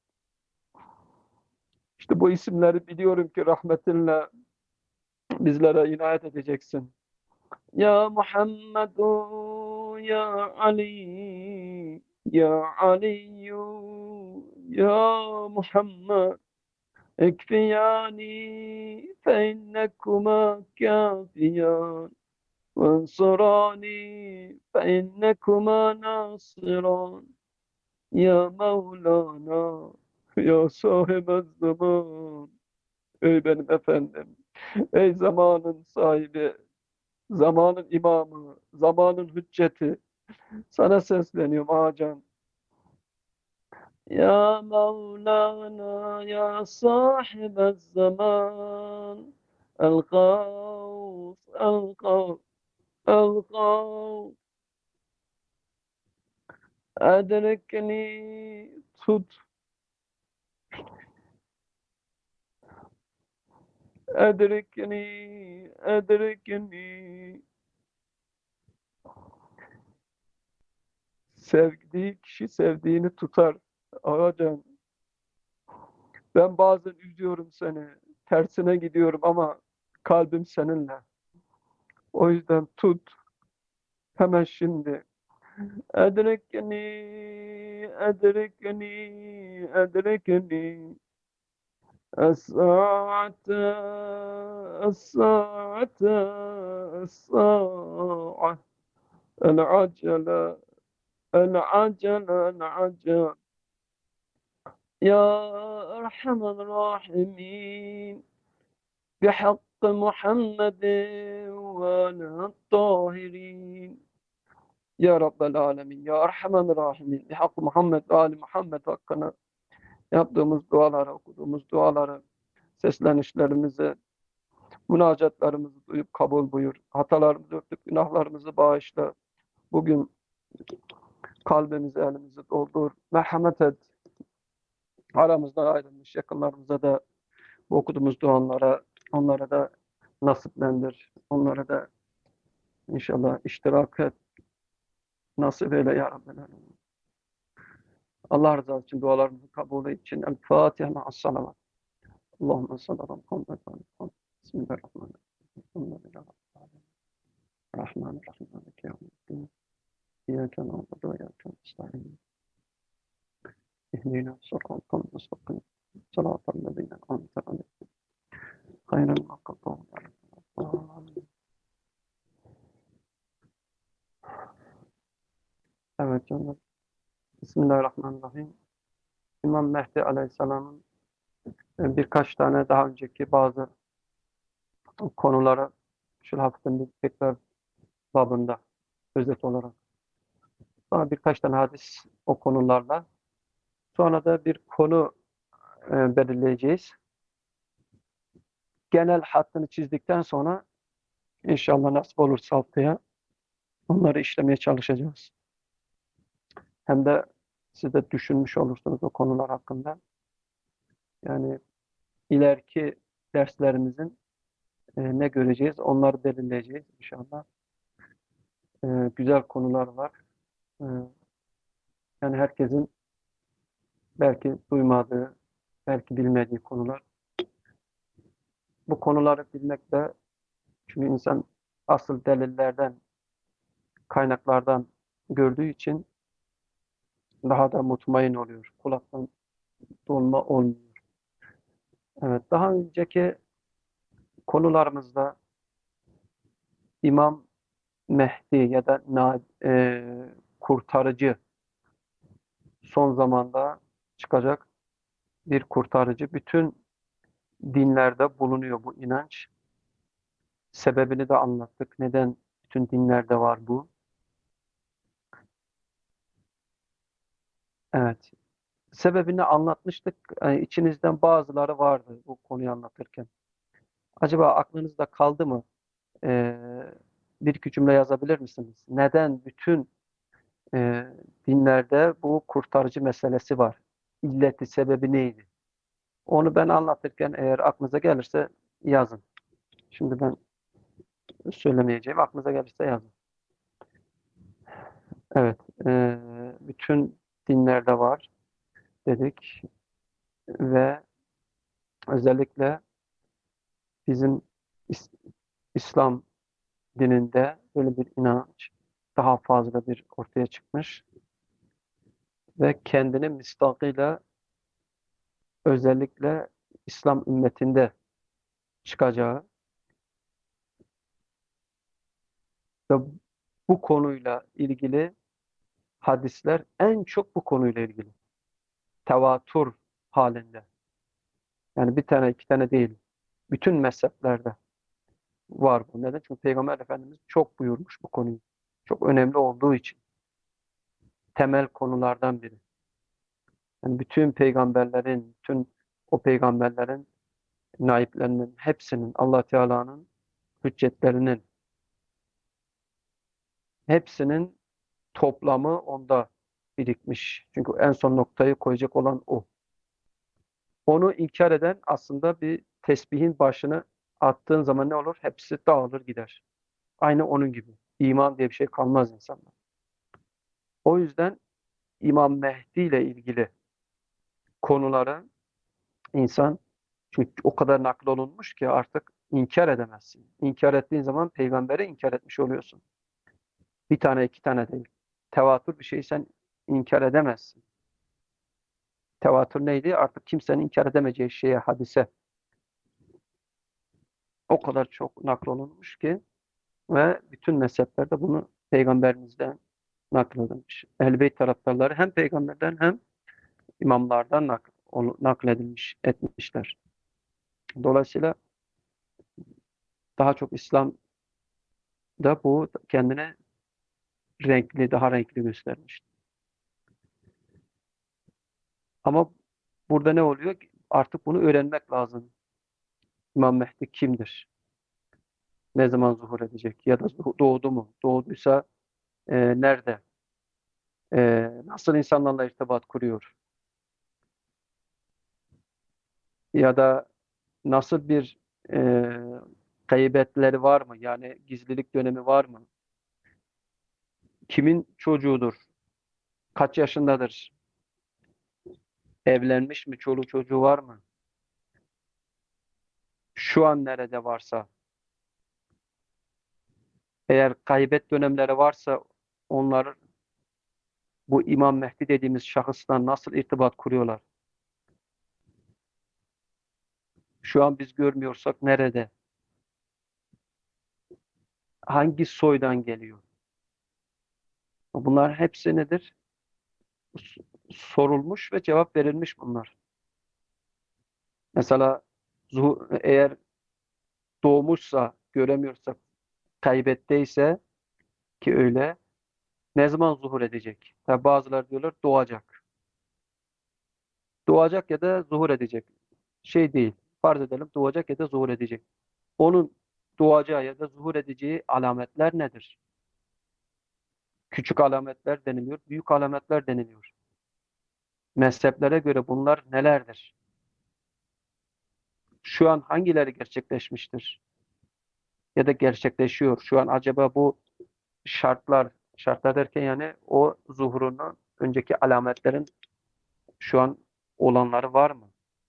İşte bu isimleri biliyorum ki rahmetinle bizlere inayet edeceksin. Ya Muhammedu ya Ali ya Aliyu ya Muhammed ekfiyani fe innekuma kafiyan وانصراني فإنكما ناصران يا مولانا ya sahib zaman. Ey benim efendim, ey zamanın sahibi, zamanın imamı, zamanın hücceti, sana sesleniyorum Ağacan. Ya Mevlana ya sahib zaman. El Gavs, El Gavs, El Gavs. Edrekni tut, edrekni, edrekni. Sevdiği kişi sevdiğini tutar. Ağacan, ben bazen üzüyorum seni, tersine gidiyorum ama kalbim seninle. O yüzden tut, hemen şimdi. Edrekni, edrekni, edrekni. الساعة الساعة الساعة العجلة العجلة العجلة يا أرحم الراحمين بحق محمد وعلى الطاهرين يا رب العالمين يا أرحم الراحمين بحق Muhammed ve Ali Muhammed hakkına yaptığımız duaları, okuduğumuz duaları, seslenişlerimizi, münacatlarımızı duyup kabul buyur. Hatalarımızı örtüp günahlarımızı bağışla. Bugün kalbimizi, elimizi doldur. Merhamet et. Aramızdan ayrılmış yakınlarımıza da bu okuduğumuz dualara, onlara da nasiplendir. Onlara da inşallah iştirak et. Nasip eyle ya Rabbi. Allah rızası için dualarımızı kabul için. El Fatiha ma'as salavat. Allahümme salli ala Muhammed ve ala Muhammed. Bismillahirrahmanirrahim. Rahmanirrahim. Maliki yevmiddin. İyyâke na'budu ve iyyâke nestaîn. İhdina sıratal mustakîm. Sıratal lezîne en'amte aleyhim. Gayril mağdûbi aleyhim. Evet canım. Bismillahirrahmanirrahim. İmam Mehdi Aleyhisselam'ın birkaç tane daha önceki bazı konulara şu hafiften bir tekrar babında özet olarak. Sonra birkaç tane hadis o konularla. Sonra da bir konu e, belirleyeceğiz. Genel hattını çizdikten sonra inşallah nasip olursa haftaya onları işlemeye çalışacağız. Hem de siz de düşünmüş olursunuz o konular hakkında. Yani ileriki derslerimizin e, ne göreceğiz onları belirleyeceğiz inşallah. E, güzel konular var. E, yani herkesin belki duymadığı, belki bilmediği konular. Bu konuları bilmek de çünkü insan asıl delillerden, kaynaklardan gördüğü için daha da mutmain oluyor. Kulaktan dolma olmuyor. Evet, daha önceki konularımızda İmam Mehdi ya da na, e, kurtarıcı son zamanda çıkacak bir kurtarıcı. Bütün dinlerde bulunuyor bu inanç. Sebebini de anlattık. Neden bütün dinlerde var bu? Evet. Sebebini anlatmıştık. Yani içinizden bazıları vardı bu konuyu anlatırken. Acaba aklınızda kaldı mı? Ee, bir iki cümle yazabilir misiniz? Neden bütün e, dinlerde bu kurtarıcı meselesi var? İlleti, sebebi neydi? Onu ben anlatırken eğer aklınıza gelirse yazın. Şimdi ben söylemeyeceğim. Aklınıza gelirse yazın. Evet. E, bütün dinlerde var dedik ve özellikle bizim İs- İslam dininde böyle bir inanç daha fazla bir ortaya çıkmış ve kendini misdakıyla özellikle İslam ümmetinde çıkacağı ve bu konuyla ilgili hadisler en çok bu konuyla ilgili. Tevatür halinde. Yani bir tane iki tane değil. Bütün mezheplerde var bu. Neden? Çünkü Peygamber Efendimiz çok buyurmuş bu konuyu. Çok önemli olduğu için. Temel konulardan biri. Yani bütün peygamberlerin, bütün o peygamberlerin naiplerinin hepsinin, Allah Teala'nın hüccetlerinin hepsinin toplamı onda birikmiş. Çünkü en son noktayı koyacak olan o. Onu inkar eden aslında bir tesbihin başını attığın zaman ne olur? Hepsi dağılır gider. Aynı onun gibi. İman diye bir şey kalmaz insanda. O yüzden İmam Mehdi ile ilgili konuları insan, çünkü o kadar nakl olunmuş ki artık inkar edemezsin. İnkar ettiğin zaman peygamberi inkar etmiş oluyorsun. Bir tane iki tane değil. Tevatür bir şeyi sen inkar edemezsin. Tevatür neydi? Artık kimsenin inkar edemeyeceği şeye, hadise. O kadar çok naklolunmuş ki ve bütün mezheplerde bunu peygamberimizden nakledilmiş. Ehl-i Beyt taraftarları hem peygamberden hem imamlardan nak onu nakledilmiş etmişler. Dolayısıyla daha çok İslam'da bu kendine renkli, daha renkli göstermiş. Ama burada ne oluyor? Artık bunu öğrenmek lazım. İmam Mehdi kimdir? Ne zaman zuhur edecek? Ya da doğdu mu? Doğduysa e, nerede? E, nasıl insanlarla irtibat kuruyor? Ya da nasıl bir e, gaybetleri var mı? Yani gizlilik dönemi var mı? Kimin çocuğudur? Kaç yaşındadır? Evlenmiş mi? Çoluğu çocuğu var mı? Şu an nerede varsa, eğer gaybet dönemleri varsa onlar bu İmam Mehdi dediğimiz şahısla nasıl irtibat kuruyorlar? Şu an biz görmüyorsak nerede? Hangi soydan geliyor? Bunlar hepsi nedir? S- Sorulmuş ve cevap verilmiş bunlar. Mesela zuhu- eğer doğmuşsa, göremiyorsak, kaybetteyse ki öyle, ne zaman zuhur edecek? Tabi bazıları diyorlar doğacak. Doğacak ya da zuhur edecek. Şey değil. Farz edelim doğacak ya da zuhur edecek. Onun doğacağı ya da zuhur edeceği alametler nedir? Küçük alametler deniliyor, büyük alametler deniliyor. Mezheplere göre bunlar nelerdir? Şu an hangileri gerçekleşmiştir? Ya da gerçekleşiyor. Şu an acaba bu şartlar, şartlar derken yani o zuhurunun önceki alametlerin şu an olanları var mı?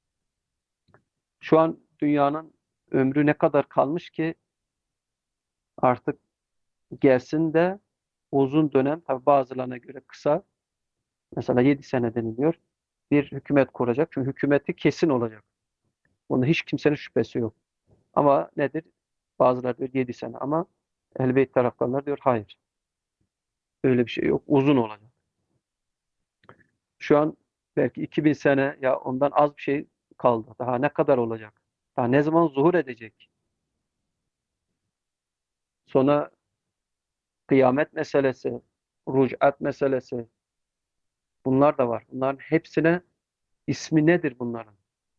Şu an dünyanın ömrü ne kadar kalmış ki artık gelsin de uzun dönem, tabi bazılarına göre kısa, mesela yedi sene deniliyor. Bir hükümet kuracak. Çünkü hükümeti kesin olacak. Bunda hiç kimsenin şüphesi yok. Ama nedir? Bazıları diyor yedi sene ama Ehl-i Beyt taraftarları diyor hayır. Öyle bir şey yok. Uzun olacak. Şu an belki iki bin sene ya ondan az bir şey kaldı. Daha ne kadar olacak? Daha ne zaman zuhur edecek? Sonra kıyamet meselesi, rucat meselesi, bunlar da var. Bunların hepsine ismi nedir bunların?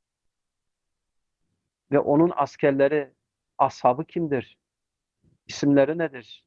Ve onun askerleri, ashabı kimdir? İsimleri nedir?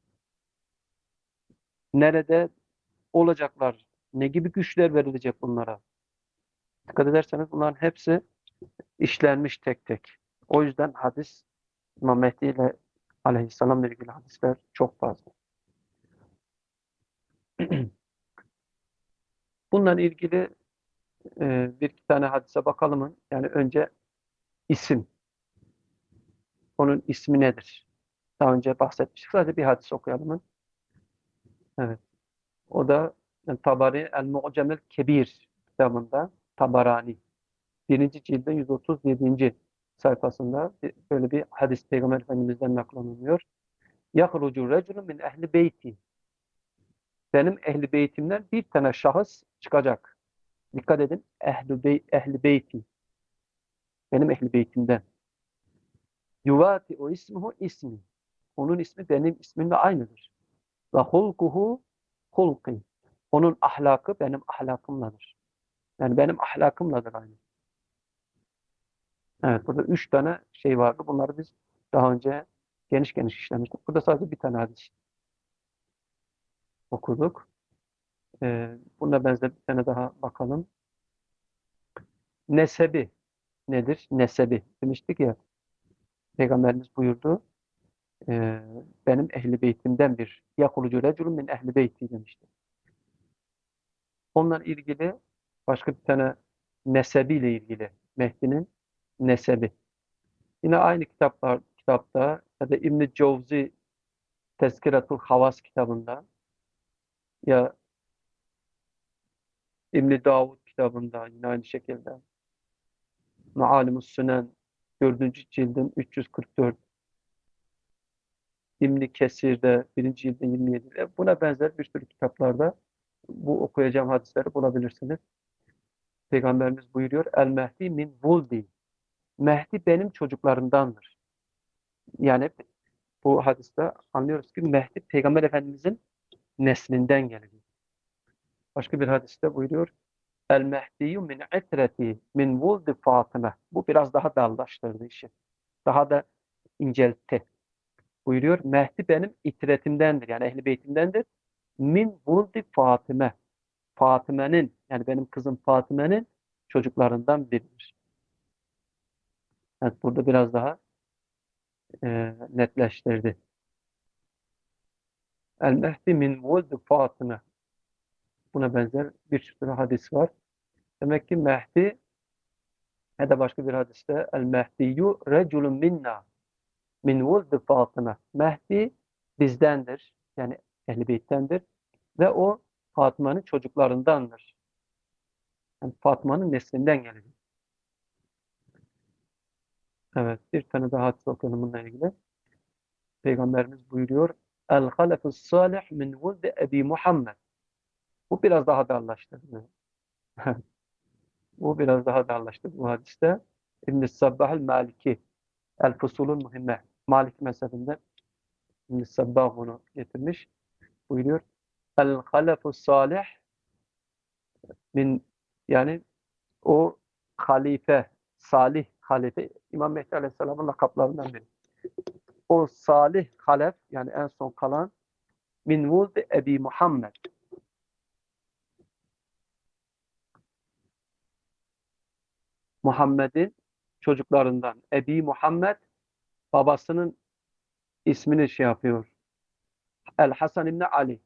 Nerede olacaklar? Ne gibi güçler verilecek bunlara? Dikkat ederseniz bunların hepsi işlenmiş tek tek. O yüzden hadis, İmam Mehdi ile Aleyhisselam'la ilgili hadisler çok fazla. Bununla ilgili e, bir iki tane hadise bakalım. Yani önce isim. Onun ismi nedir? Daha önce bahsetmiştik. Sadece bir hadis okuyalım. Evet. O da yani Tabari El-Mu'cemel Kebir kitabında Tabarani. Birinci cildin yüz otuz yedinci sayfasında bir- böyle bir hadis Peygamber Efendimiz'den naklanılıyor. يَخْرُجُ رَجُلٌ min ehli beyti. Benim ehli beytimden bir tane şahıs çıkacak. Dikkat edin. Ehli, bey, ehli beyti. Benim ehli beytimden. Yuvati o ismuhu ismi. Onun ismi benim ismimle aynıdır. Ve hulkuhu hulki. Onun ahlakı benim ahlakımladır. Yani benim ahlakımladır aynı. Evet, burada üç tane şey vardı. Bunları biz daha önce geniş geniş işlemiştik. Burada sadece bir tane hadis okuduk. Ee, buna benzer bir tane daha bakalım. Nesebi nedir? Nesebi demiştik ya. Peygamberimiz buyurdu. e, benim ehli beytimden bir yakulucu reculun min ehli beyti demişti. Onunla ilgili başka bir tane nesebiyle ilgili Mehdi'nin nesebi. Yine aynı kitaplar kitapta ya da İbn-i Cevzi Tezkiratul Havas kitabında ya İbn-i Davud kitabında yine aynı şekilde Maalimus Sünen dördüncü cildin üç yüz kırk dört, İbn-i Kesir'de birinci cildin yirmi yedi. Buna benzer bir sürü kitaplarda bu okuyacağım hadisleri bulabilirsiniz. Peygamberimiz buyuruyor El Mehdi min vuldi. Mehdi benim çocuklarımdandır. Yani bu hadiste anlıyoruz ki Mehdi Peygamber Efendimizin neslinden gelir. Başka bir hadiste buyuruyor El Mehdiyu min itreti min vuldi Fatıma. Bu biraz daha dallaştırdı işi. Daha da inceltti. Buyuruyor Mehdi benim itretimdendir. Yani ehli beytimdendir. Min vuldi Fatıma. Fatıme'nin yani benim kızım Fatıme'nin çocuklarından biridir. Evet, burada biraz daha e, netleştirdi. El-Mehdi min vuldi Fatıma. Buna benzer bir sürü hadis var. Demek ki Mehdi ya da başka bir hadiste El-Mehdiyu reculun minna min vuldi Fatıma. Mehdi bizdendir. Yani Ehl-i Beyt'tendir. Ve o Fatıma'nın çocuklarındandır. Yani Fatıma'nın neslinden gelir. Evet, bir tane daha hadis okuyalım bununla ilgili. Peygamberimiz buyuruyor El-Halefus salih min vuldi Ebi Muhammed. Bu biraz daha darlaştırdı. Bu biraz daha darlaştı bu hadiste. İbn-i Sabbah el-Maliki El-Fusulul Muhimme Maliki mezhebinde İbn-i Sabbah bunu getirmiş. Buyuruyor. El-Halefus salih min yani o halife, salih halife İmam Mehdi Aleyhisselam'ın lakaplarından biri. O salih halef yani en son kalan min vuldi Ebi Muhammed. Muhammed'in çocuklarından. Ebi Muhammed babasının ismini şey yapıyor. El Hasan İbni Ali.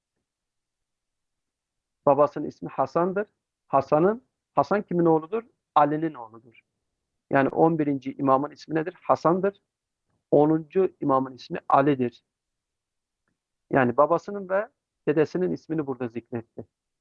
Babasının ismi Hasan'dır. Hasan'ın Hasan kimin oğludur? Ali'nin oğludur. Yani on birinci imamın ismi nedir? Hasan'dır. onuncu imamın ismi Ali'dir. Yani babasının ve dedesinin ismini burada zikretti.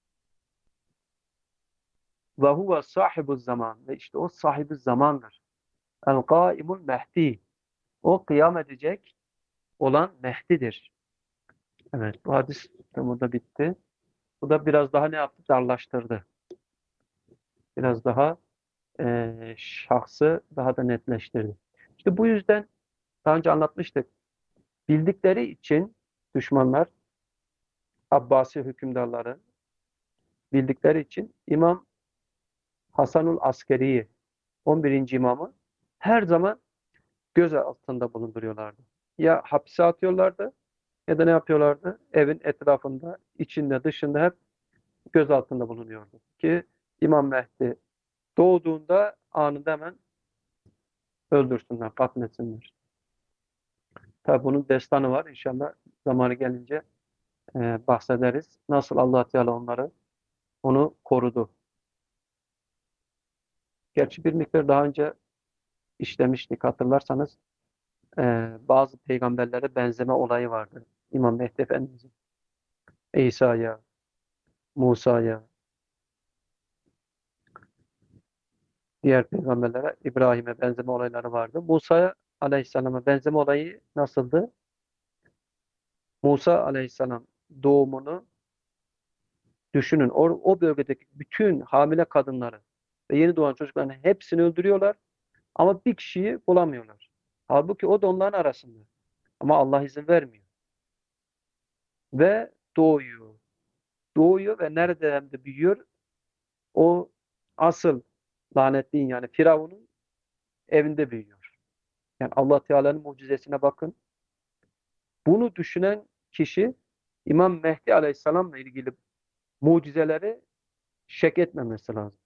Ve huve sahibu zaman. Ve işte o sahibi zamandır. El kaimul mehdi. O kıyam edecek olan Mehdi'dir. Evet, bu hadis de burada bitti. Bu da biraz daha ne yaptı? Darlaştırdı. Biraz daha e, şahsı daha da netleştirdi. İşte bu yüzden daha önce anlatmıştık. Bildikleri için düşmanlar, Abbasi hükümdarları bildikleri için İmam Hasanul Askeri'yi on birinci imamı her zaman göz altında bulunduruyorlardı. Ya hapse atıyorlardı ya da ne yapıyorlardı? Evin etrafında, içinde, dışında hep göz altında bulunuyordu. Ki İmam Mehdi doğduğunda anında hemen öldürsünler, katletsinler. Tabi bunun destanı var. İnşallah zamanı gelince e, bahsederiz. Nasıl Allah Teala onları onu korudu. Gerçi bir miktar daha önce işlemiştik hatırlarsanız eee, bazı peygamberlere benzeme olayı vardı. İmam Mehdi Efendimizin İsa'ya, Musa'ya, diğer peygamberlere İbrahim'e benzeme olayları vardı. Musa Aleyhisselam'a benzeme olayı nasıldı? Musa Aleyhisselam doğumunu düşünün. O, o bölgedeki bütün hamile kadınları ve yeni doğan çocukların hepsini öldürüyorlar ama bir kişiyi bulamıyorlar. Halbuki o da onların arasında. Ama Allah izin vermiyor. Ve doğuyor. Doğuyor ve nerede hem de büyüyor? O asıl lanetliğin yani Firavun'un evinde büyüyor. Yani Allah Teala'nın mucizesine bakın. Bunu düşünen kişi İmam Mehdi Aleyhisselam'la ilgili mucizeleri şek etmemesi lazım.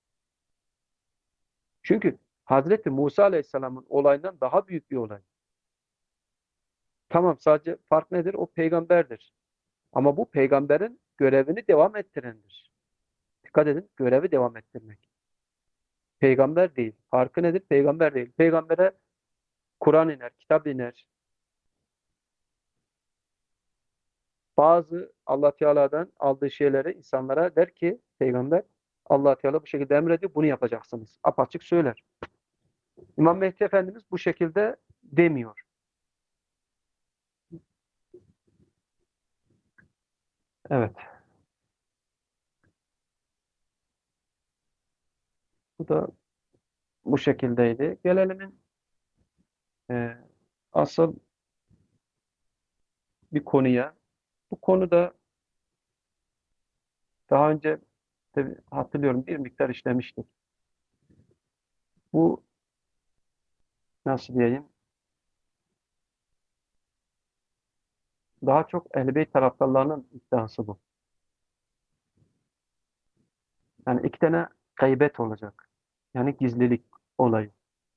Çünkü Hazreti Musa Aleyhisselam'ın olayından daha büyük bir olay. Tamam sadece fark nedir? O peygamberdir. Ama bu peygamberin görevini devam ettirendir. Dikkat edin, görevi devam ettirmek. Peygamber değil. Farkı nedir? Peygamber değil. Peygambere Kur'an iner, kitap iner. Bazı Allah Teala'dan aldığı şeyleri insanlara der ki peygamber Allah Teala bu şekilde emrediyor, bunu yapacaksınız. Apaçık söyler. İmam Mehdi Efendimiz bu şekilde demiyor. Evet, bu da bu şekildeydi. Gelelim e, asıl bir konuya. Bu konuda daha önce tabii hatırlıyorum bir miktar işlemiştik. Bu nasıl diyeyim? Daha çok Ehl-i taraftarlarının iddiası bu. Yani iki tane gaybet olacak. Yani gizlilik olayı.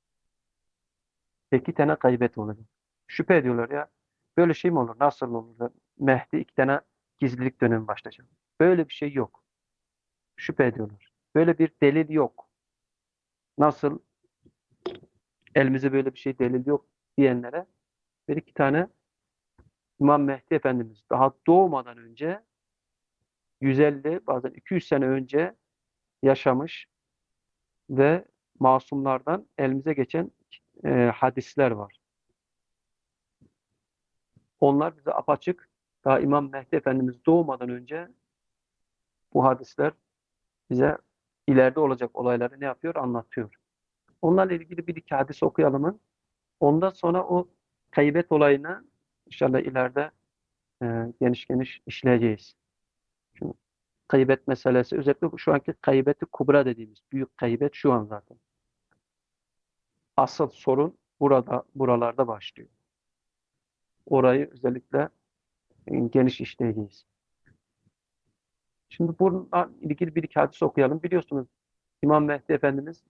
İki tane gaybet olacak. Şüphe ediyorlar ya. Böyle şey mi olur? Nasıl olur? da Mehdi iki tane gizlilik dönemi başlayacak. Böyle bir şey yok. Şüphe ediyorlar. Böyle bir delil yok. Nasıl elimizde böyle bir şey delil yok diyenlere bir iki tane İmam Mehdi Efendimiz daha doğmadan önce yüz elli bazen iki yüz sene önce yaşamış ve masumlardan elimize geçen e, hadisler var. Onlar bize apaçık daha İmam Mehdi Efendimiz doğmadan önce bu hadisler bize ileride olacak olayları ne yapıyor? Anlatıyor. Onlarla ilgili bir iki hadis okuyalım mı? Ondan sonra o gaybet olayını inşallah ileride e, geniş geniş işleyeceğiz. Çünkü gaybet meselesi özellikle şu anki gaybeti kubra dediğimiz büyük gaybet şu an zaten. Asıl sorun burada buralarda başlıyor. Orayı özellikle e, geniş işleyeceğiz. Şimdi bununla ilgili bir iki hadis okuyalım. Biliyorsunuz İmam Mehdi Efendimiz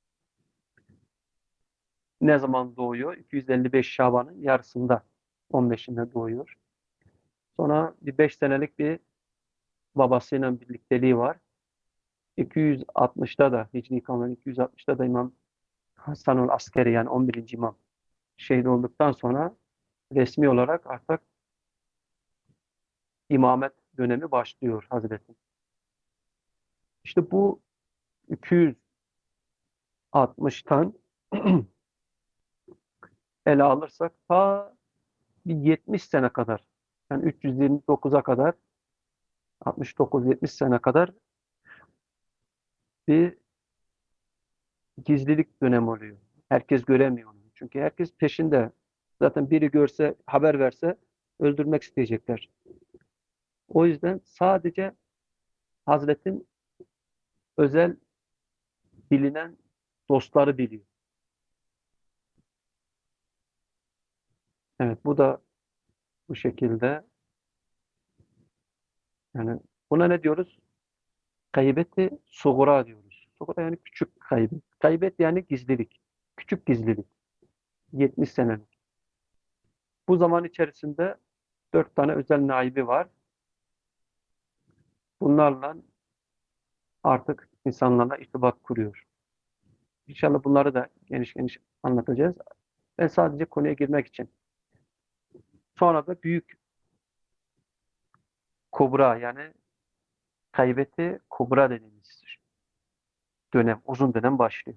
ne zaman doğuyor? iki yüz elli beş Şaban'ın yarısında on beşinde doğuyor. Sonra bir beş senelik bir babasıyla birlikteliği var. iki yüz altmışta da Hicri Kanun iki yüz altmışta da İmam Hasanul Askeri yani on birinci imam şehit olduktan sonra resmi olarak artık imamet dönemi başlıyor Hazreti. İşte bu iki yüz altmıştan ele alırsak ta bir yetmiş sene kadar yani üç yüz yirmi dokuza kadar altmış dokuz yetmiş sene kadar bir gizlilik dönemi oluyor. Herkes göremiyor onu. Çünkü herkes peşinde. Zaten biri görse, haber verse öldürmek isteyecekler. O yüzden sadece Hazretin özel bilinen dostları biliyor. Evet, bu da bu şekilde. Yani buna ne diyoruz? Gaybeti sugura diyoruz. Sugura yani küçük gaybet. Gaybet yani gizlilik. Küçük gizlilik. yetmiş senelik. Bu zaman içerisinde dört tane özel naibi var. Bunlarla artık insanlarla irtibat kuruyor. İnşallah bunları da geniş geniş anlatacağız. Ben sadece konuya girmek için. Sonra da büyük kubra yani kaybeti kubra dediğimiz dönem, uzun dönem başlıyor.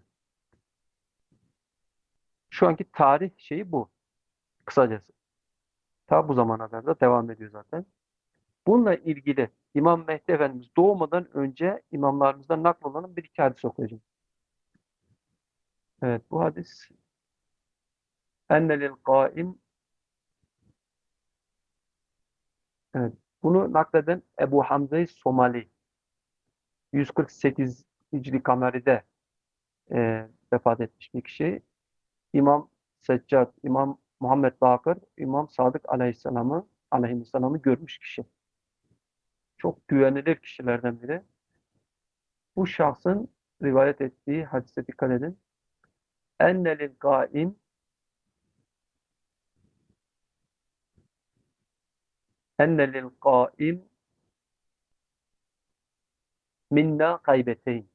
Şu anki tarih şeyi bu. Kısacası. Ta bu zamana kadar da devam ediyor zaten. Bununla ilgili İmam Mehdi Efendimiz doğmadan önce imamlarımızdan naklolanan bir iki hadis okuyacağım. Evet, bu hadis ennelil kaim, evet, bunu nakleden Ebu Hamza Somali yüz kırk sekiz Hicri Kameri'de e, vefat etmiş bir kişi. İmam Seccad, İmam Muhammed Bakır, İmam Sadık Aleyhisselam'ı Aleyhisselam'ı görmüş kişi. Çok güvenilir kişilerden biri. Bu şahsın rivayet ettiği hadise dikkat edin. Ennelil kaim, ennelil kaim minna kaybeteyn.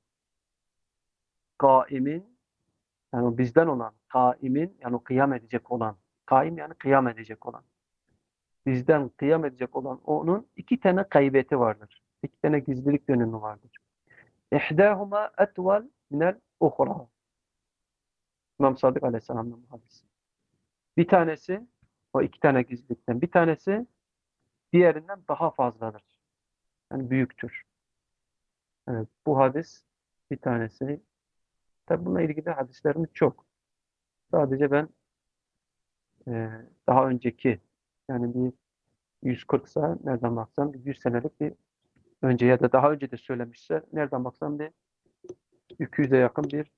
Kaimin, yani o bizden olan, kaimin yani o kıyam edecek olan, kaim yani kıyam edecek olan, bizden kıyam edecek olan onun iki tane kaybeti vardır. İki tane gizlilik dönemi vardır. İhdâhuma etval minel uhra. İmam Sadık Aleyhisselam'ın hadisi. Bir tanesi, o iki tane gizlilikten bir tanesi diğerinden daha fazladır. Yani büyüktür. Evet, bu hadis bir tanesi. Tabi bununla ilgili hadislerimiz çok. Sadece ben e, daha önceki yani bir yüz kırksa nereden baksan bir yüz senelik bir önce ya da daha önce de söylemişse nereden baksan bir iki yüze yakın bir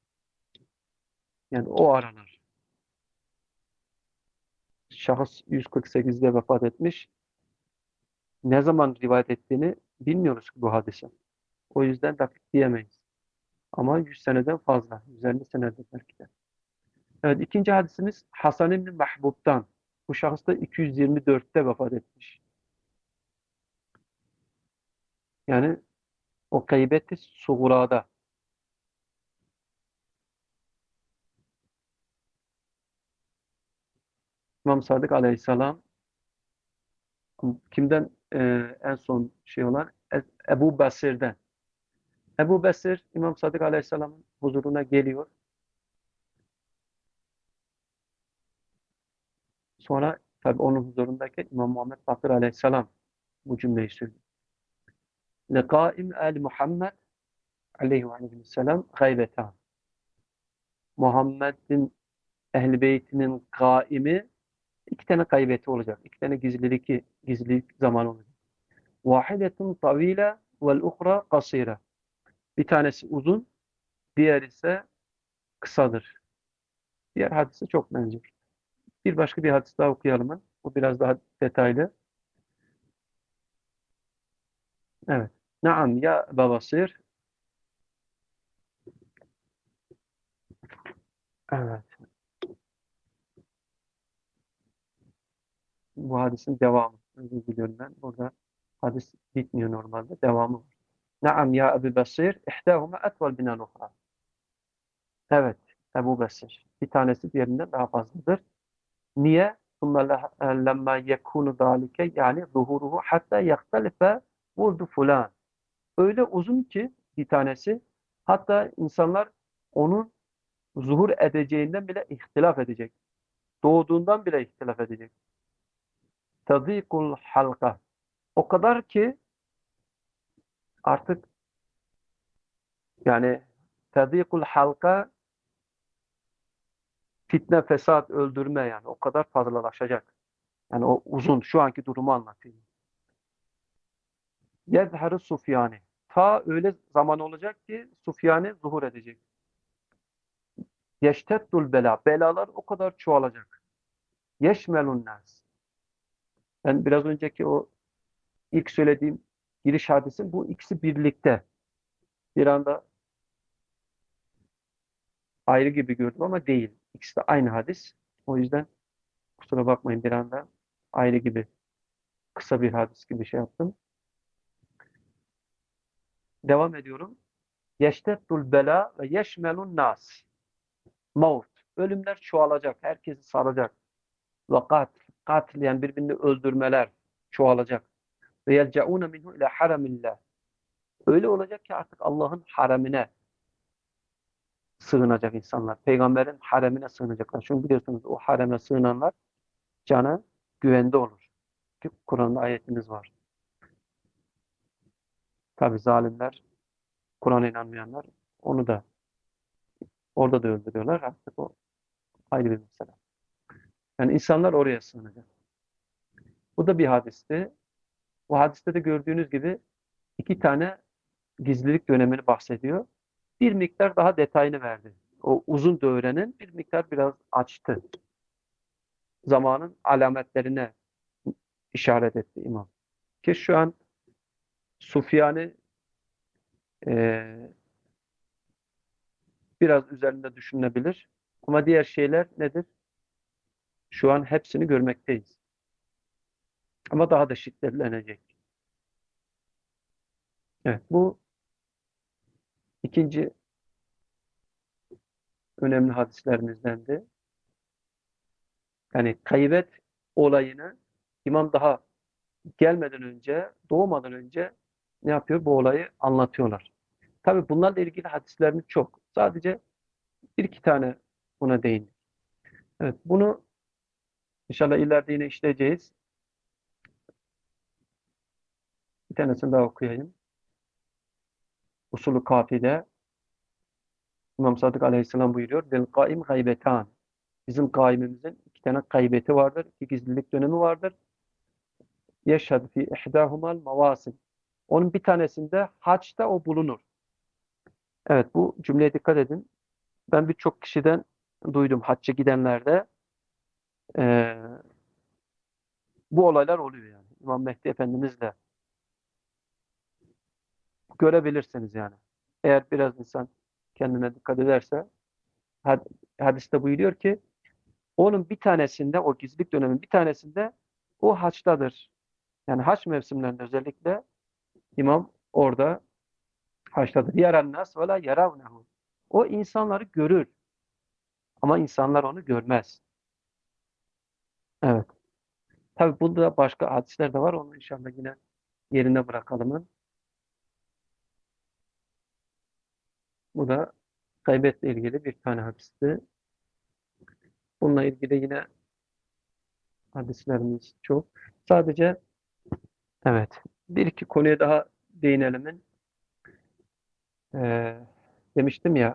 yani o aralar. Şahıs yüz kırk sekizde vefat etmiş. Ne zaman rivayet ettiğini bilmiyoruz ki bu hadise. O yüzden dakik diyemeyiz. Ama yüz seneden fazla. yüz elli senedir belki de. Evet, ikinci hadisimiz Hasan İbni Mahbub'dan. Bu şahıs da iki yüz yirmi dörtte vefat etmiş. Yani o gıybeti sugurada. İmam Sadık Aleyhisselam kimden e, en son şey olan? E- Ebu Basir'den. Ebu Basir İmam Sadık Aleyhisselam'ın huzuruna geliyor. Sonra tabi onun huzurundaki İmam Muhammed Bakır Aleyhisselam bu cümleyi söylüyor. Lekaim el Muhammed aleyhi ve aleyhisselam gaybetan. Muhammed'in ehl beytinin kaimi iki tane kaybeti olacak. İki tane gizlilik, gizlilik zamanı olacak. Vahidetun tavile vel uhra kasira. Bir tanesi uzun, diğer ise kısadır. Diğer hadise çok benziyor. Bir başka bir hadis daha okuyalım mı? Bu biraz daha detaylı. Evet. Naam ya babasir. Evet. Bu hadisin devamı. Özür diliyorum ben. Burada hadis bitmiyor normalde. Devamı var. Naam ya Ebu Basir. İhdâhuma etvel binel uhra. Evet. Ebu Basir. Bir tanesi diğerinden daha fazladır. Niye? ثُمَّ لَمَّا يَكُونُ ذَٰلِكَ yani zuhuruhu hatta yahtalife vurdu fulan. Öyle uzun ki bir tanesi hatta insanlar onun zuhur edeceğinden bile ihtilaf edecek. Doğduğundan bile ihtilaf edecek. Tadîkul halka. O kadar ki artık yani tadîkul halka fitne, fesat, öldürme yani o kadar fazlalaşacak. Yani o uzun şu anki durumu anlatıyor. Yezheru Sufyani. Ta öyle zaman olacak ki Sufyani zuhur edecek. Yeşteddul bela. Belalar o kadar çoğalacak. Yeşmelun nas. Ben biraz önceki o ilk söylediğim giriş hadisi bu ikisi birlikte. Bir anda ayrı gibi gördüm ama değil. İkisi de aynı hadis. O yüzden kusura bakmayın bir anda ayrı gibi kısa bir hadis gibi şey yaptım. Devam ediyorum. Yeşteddul bela ve yeşmelun nas. Maut. Ölümler çoğalacak. Herkesi saracak. Ve katil. Katil yani birbirini öldürmeler çoğalacak. Ve yelcaune minhu ila haramillah. Öyle olacak ki artık Allah'ın haremine sığınacak insanlar. Peygamberin haremine sığınacaklar. Çünkü biliyorsunuz o hareme sığınanlar canı güvende olur. Çünkü Kur'an'da ayetimiz var. Tabi zalimler, Kur'an'a inanmayanlar onu da orada da öldürüyorlar. Artık o ayrı bir mesele. Yani insanlar oraya sığınacak. Bu da bir hadisti. Bu hadiste de gördüğünüz gibi iki tane gizlilik dönemini bahsediyor. Bir miktar daha detayını verdi. O uzun dönemin bir miktar biraz açtı. Zamanın alametlerine işaret etti imam. Ki şu an Sufyan'ı e, biraz üzerinde düşünülebilir. Ama diğer şeyler nedir? Şu an hepsini görmekteyiz. Ama daha da şiddetlenecek. Evet, bu ikinci önemli hadislerimizdendi. Yani kaybet olayını imam daha gelmeden önce, doğmadan önce ne yapıyor? Bu olayı anlatıyorlar. Tabii bunlarla ilgili hadislerimiz çok. Sadece bir iki tane buna değindik. Evet, bunu inşallah ileride yine işleyeceğiz. Bir tanesini daha okuyayım. Usulü Kafi'de İmam Sadık Aleyhisselam buyuruyor. Del kaim gaybetan. Bizim kaimimizin iki tane gaybeti vardır. İki gizlilik dönemi vardır. Yeşhedü fi ihdahumal mavasim. Onun bir tanesinde haçta o bulunur. Evet, bu cümleye dikkat edin. Ben birçok kişiden duydum hacca gidenlerde eee, bu olaylar oluyor yani. İmam Mehdi Efendimizle görebilirsiniz yani. Eğer biraz insan kendine dikkat ederse had- hadiste buyuruyor ki onun bir tanesinde o gizlilik dönemin bir tanesinde o haçtadır. Yani haç mevsimlerinde özellikle imam orada haçtadır. Yaran nas ve la yaravnehu. O insanları görür ama insanlar onu görmez. Evet. Tabi bunda başka hadisler de var. Onu inşallah yine yerine bırakalım. Bu da gaybetle ilgili bir tane hadisti. Bununla ilgili yine hadislerimiz çok. Sadece evet bir iki konuya daha değinelim. Ee, demiştim ya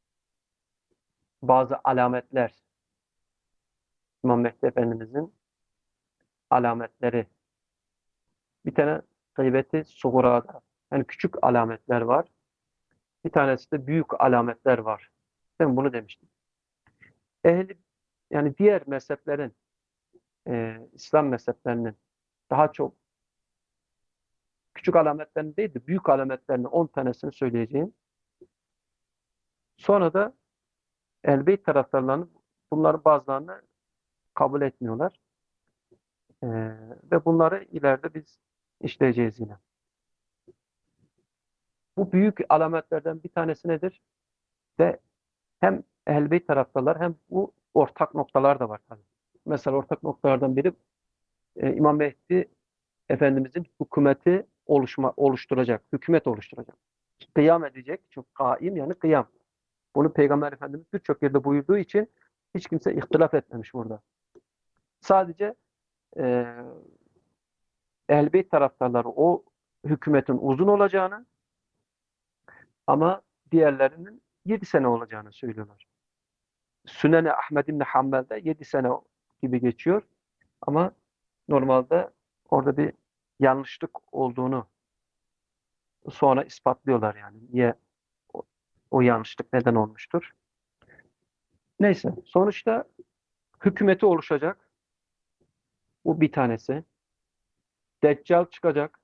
bazı alametler İmam Mehdi Efendimizin alametleri. Bir tane gıybeti sugurada. Yani küçük alametler var. Bir tanesi de büyük alametler var. Ben bunu demiştim. Ehli yani diğer mezheplerin e, İslam mezheplerinin daha çok küçük alametlerini değil de büyük alametlerini on tanesini söyleyeceğim. Sonra da Ehl-i taraftarlarının bunların bazılarını kabul etmiyorlar. E, ve bunları ileride biz işleyeceğiz yine. Bu büyük alametlerden bir tanesi nedir? Ve hem Ehl-i taraftarlar hem bu ortak noktalar da var tabii. Mesela ortak noktalardan biri e, İmam Mehdi Efendimizin hükümeti oluşma, oluşturacak, hükümet oluşturacak. Kıyam edecek, çünkü kaim yani kıyam. Bunu Peygamber Efendimiz birçok yerde buyurduğu için hiç kimse ihtilaf etmemiş burada. Sadece e, Ehl-i taraftarları o hükümetin uzun olacağını ama diğerlerinin yedi sene olacağını söylüyorlar. Sünen-i Ahmed İbni Hanbel'de yedi sene gibi geçiyor ama normalde orada bir yanlışlık olduğunu sonra ispatlıyorlar yani. Niye o, o yanlışlık neden olmuştur? Neyse sonuçta hükümeti oluşacak. Bu bir tanesi. Deccal çıkacak.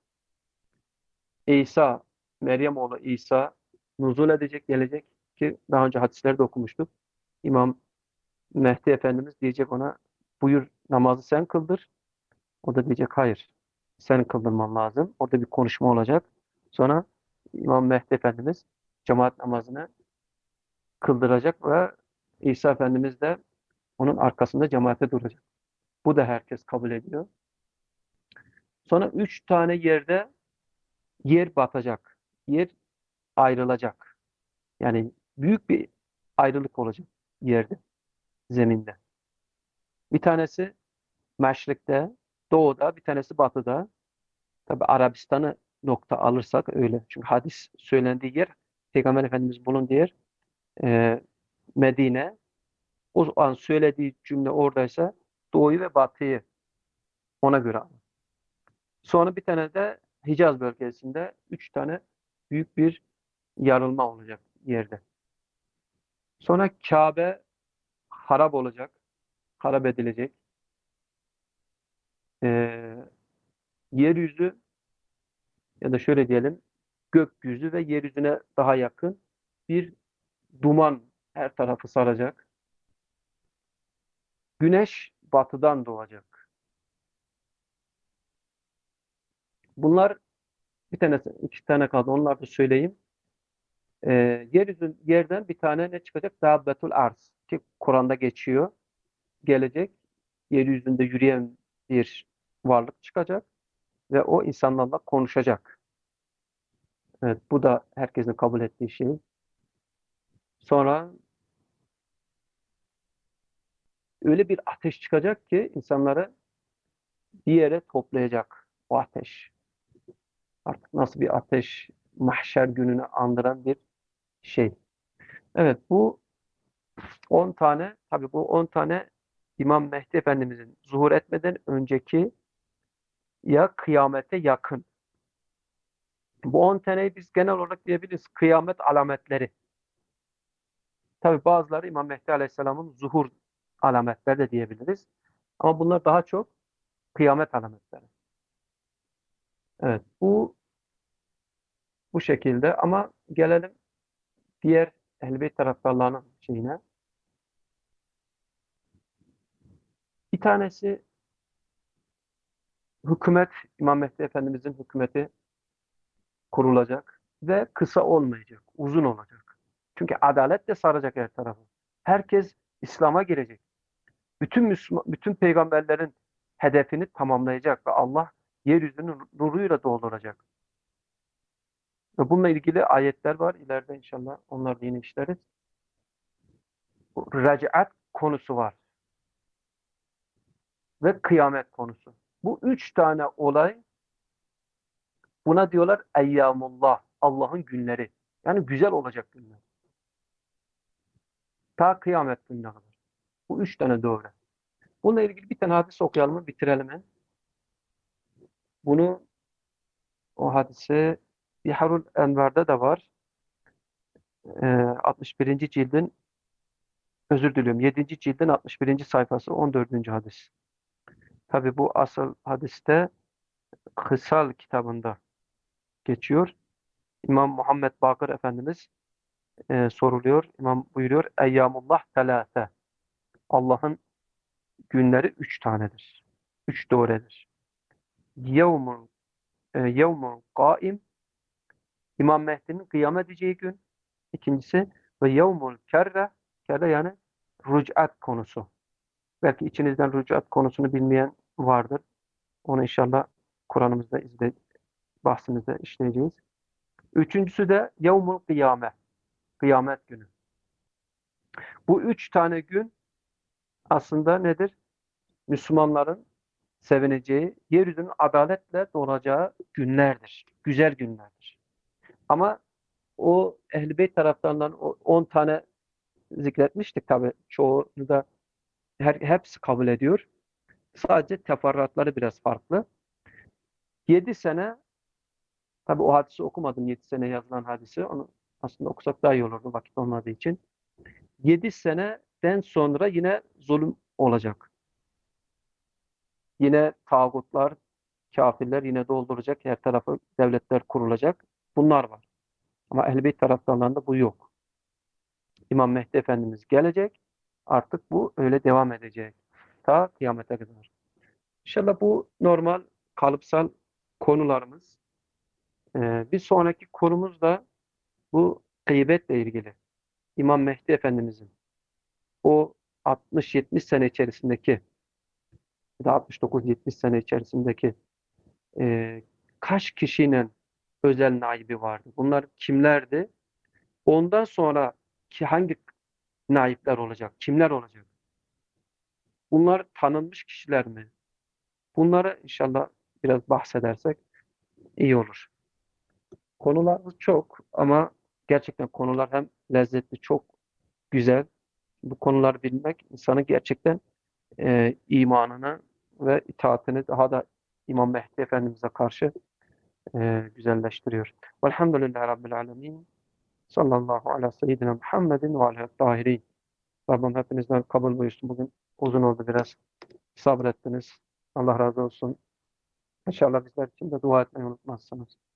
İsa, Meryem oğlu İsa nuzul edecek, gelecek ki daha önce hadislerde okumuştuk. İmam Mehdi Efendimiz diyecek ona buyur namazı sen kıldır. O da diyecek hayır sen kıldırman lazım. Orada bir konuşma olacak. Sonra İmam Mehdi Efendimiz cemaat namazını kıldıracak ve İsa Efendimiz de onun arkasında cemaate duracak. Bu da herkes kabul ediyor. Sonra üç tane yerde yer batacak. Yer ayrılacak. Yani büyük bir ayrılık olacak yerde, zeminde. Bir tanesi meşrikte, doğuda, bir tanesi batıda. Tabi Arabistan'ı nokta alırsak öyle. Çünkü hadis söylendiği yer, Peygamber Efendimiz bulunduğu yer e, Medine. O an söylediği cümle oradaysa doğuyu ve batıyı ona göre alın. Sonra bir tane de Hicaz bölgesinde üç tane büyük bir yarılma olacak yerde. Sonra Kabe harap olacak, harap edilecek. Ee, yeryüzü ya da şöyle diyelim, gökyüzü ve yeryüzüne daha yakın bir duman her tarafı saracak. Güneş batıdan doğacak. Bunlar bir tanesi, iki tane kaldı. Onları da söyleyeyim. Ee, yeryüzü, yerden bir tane ne çıkacak? Dabbetul arz. Ki Kur'an'da geçiyor. Gelecek. Yeryüzünde yürüyen bir varlık çıkacak ve o insanlarla konuşacak. Evet, bu da herkesin kabul ettiği şey. Sonra öyle bir ateş çıkacak ki insanları bir yere toplayacak o ateş. Artık nasıl bir ateş, mahşer gününü andıran bir şey. Evet, bu on tane, tabii bu on tane İmam Mehdi Efendimizin zuhur etmeden önceki ya kıyamete yakın. Bu on taneyi biz genel olarak diyebiliriz kıyamet alametleri. Tabii bazıları İmam Mehdi Aleyhisselam'ın zuhur alametleri de diyebiliriz. Ama bunlar daha çok kıyamet alametleri. Evet, bu bu şekilde ama gelelim diğer Ehl-i Beyt taraftarlarının şeyine. Bir tanesi hükümet, İmam Mehdi Efendimizin hükümeti kurulacak ve kısa olmayacak, uzun olacak. Çünkü adalet de saracak her tarafı. Herkes İslam'a girecek. Bütün Müslüman, bütün peygamberlerin hedefini tamamlayacak ve Allah yeryüzünü nuruyla dolduracak. Ve bununla ilgili ayetler var. İleride inşallah onları da yine işleriz. Recaat konusu var ve kıyamet konusu. Bu üç tane olay, buna diyorlar eyyamullah, Allah'ın günleri. Yani güzel olacak günler. Ta kıyamet gününe kadar. Bu üç tane dövre. Bununla ilgili bir tane hadis okuyalım mı? Bitirelim mi? Bunu, o hadisi Biharul Enver'de de var. Ee, altmış birinci cildin, özür diliyorum, yedinci cildin altmış birinci sayfası, on dördüncü hadis. Tabi bu asıl hadiste Kısal kitabında geçiyor. İmam Muhammed Bakır Efendimiz e, soruluyor. İmam buyuruyor. Eyyamullah telâfe. Allah'ın günleri üç tanedir. Üç doğredir. Yevmun, e, yevmun kaim. İmam Mehdi'nin kıyamet edeceği gün. İkincisi ve yevmul kerre. Kerre yani rüc'at konusu. Belki içinizden rüc'at konusunu bilmeyen vardır. Onu inşallah Kur'an'ımızda izle, bahsimizde işleyeceğiz. Üçüncüsü de yevmul kıyame. Kıyamet günü. Bu üç tane gün aslında nedir? Müslümanların sevineceği, yeryüzünün adaletle dolacağı günlerdir. Güzel günlerdir. Ama o Ehl-i Beyt taraftarından o on tane zikretmiştik tabii. Çoğunu da her, hepsi kabul ediyor. Sadece teferruatları biraz farklı. Yedi sene, tabii o hadisi okumadım, yedi sene yazılan hadisi. Onu aslında okusak daha iyi olurdu vakit olmadığı için. Yedi seneden sonra yine zulüm olacak. Yine tağutlar, kafirler yine dolduracak. Her tarafı devletler kurulacak. Bunlar var. Ama Ehl-i Beyt taraftarlarında bu yok. İmam Mehdi Efendimiz gelecek. Artık bu öyle devam edecek. Ta kıyamete kadar. İnşallah bu normal, kalıpsal konularımız. Ee, bir sonraki konumuz da bu gıybetle ilgili. İmam Mehdi Efendimizin o altmış yetmiş sene içerisindeki ya da altmış dokuz yetmiş sene içerisindeki e, kaç kişinin özel naibi vardı? Bunlar kimlerdi? Ondan sonra ki hangi naipler olacak? Kimler olacak? Bunlar tanınmış kişiler mi? Bunları inşallah biraz bahsedersek iyi olur. Konularımız çok ama gerçekten konular hem lezzetli, çok güzel. Bu konuları bilmek insanı gerçekten e, imanını ve itaatini daha da İmam Mehdi Efendimiz'e karşı e, güzelleştiriyor. Velhamdülillahi Rabbil Alemin. Sallallahu ala seyyidina Muhammedin ve ala tahirin. Rabbim hepinizden kabul buyursun. Bugün uzun oldu biraz. Sabrettiniz. Allah razı olsun. İnşallah bizler için de dua etmeyi unutmazsınız.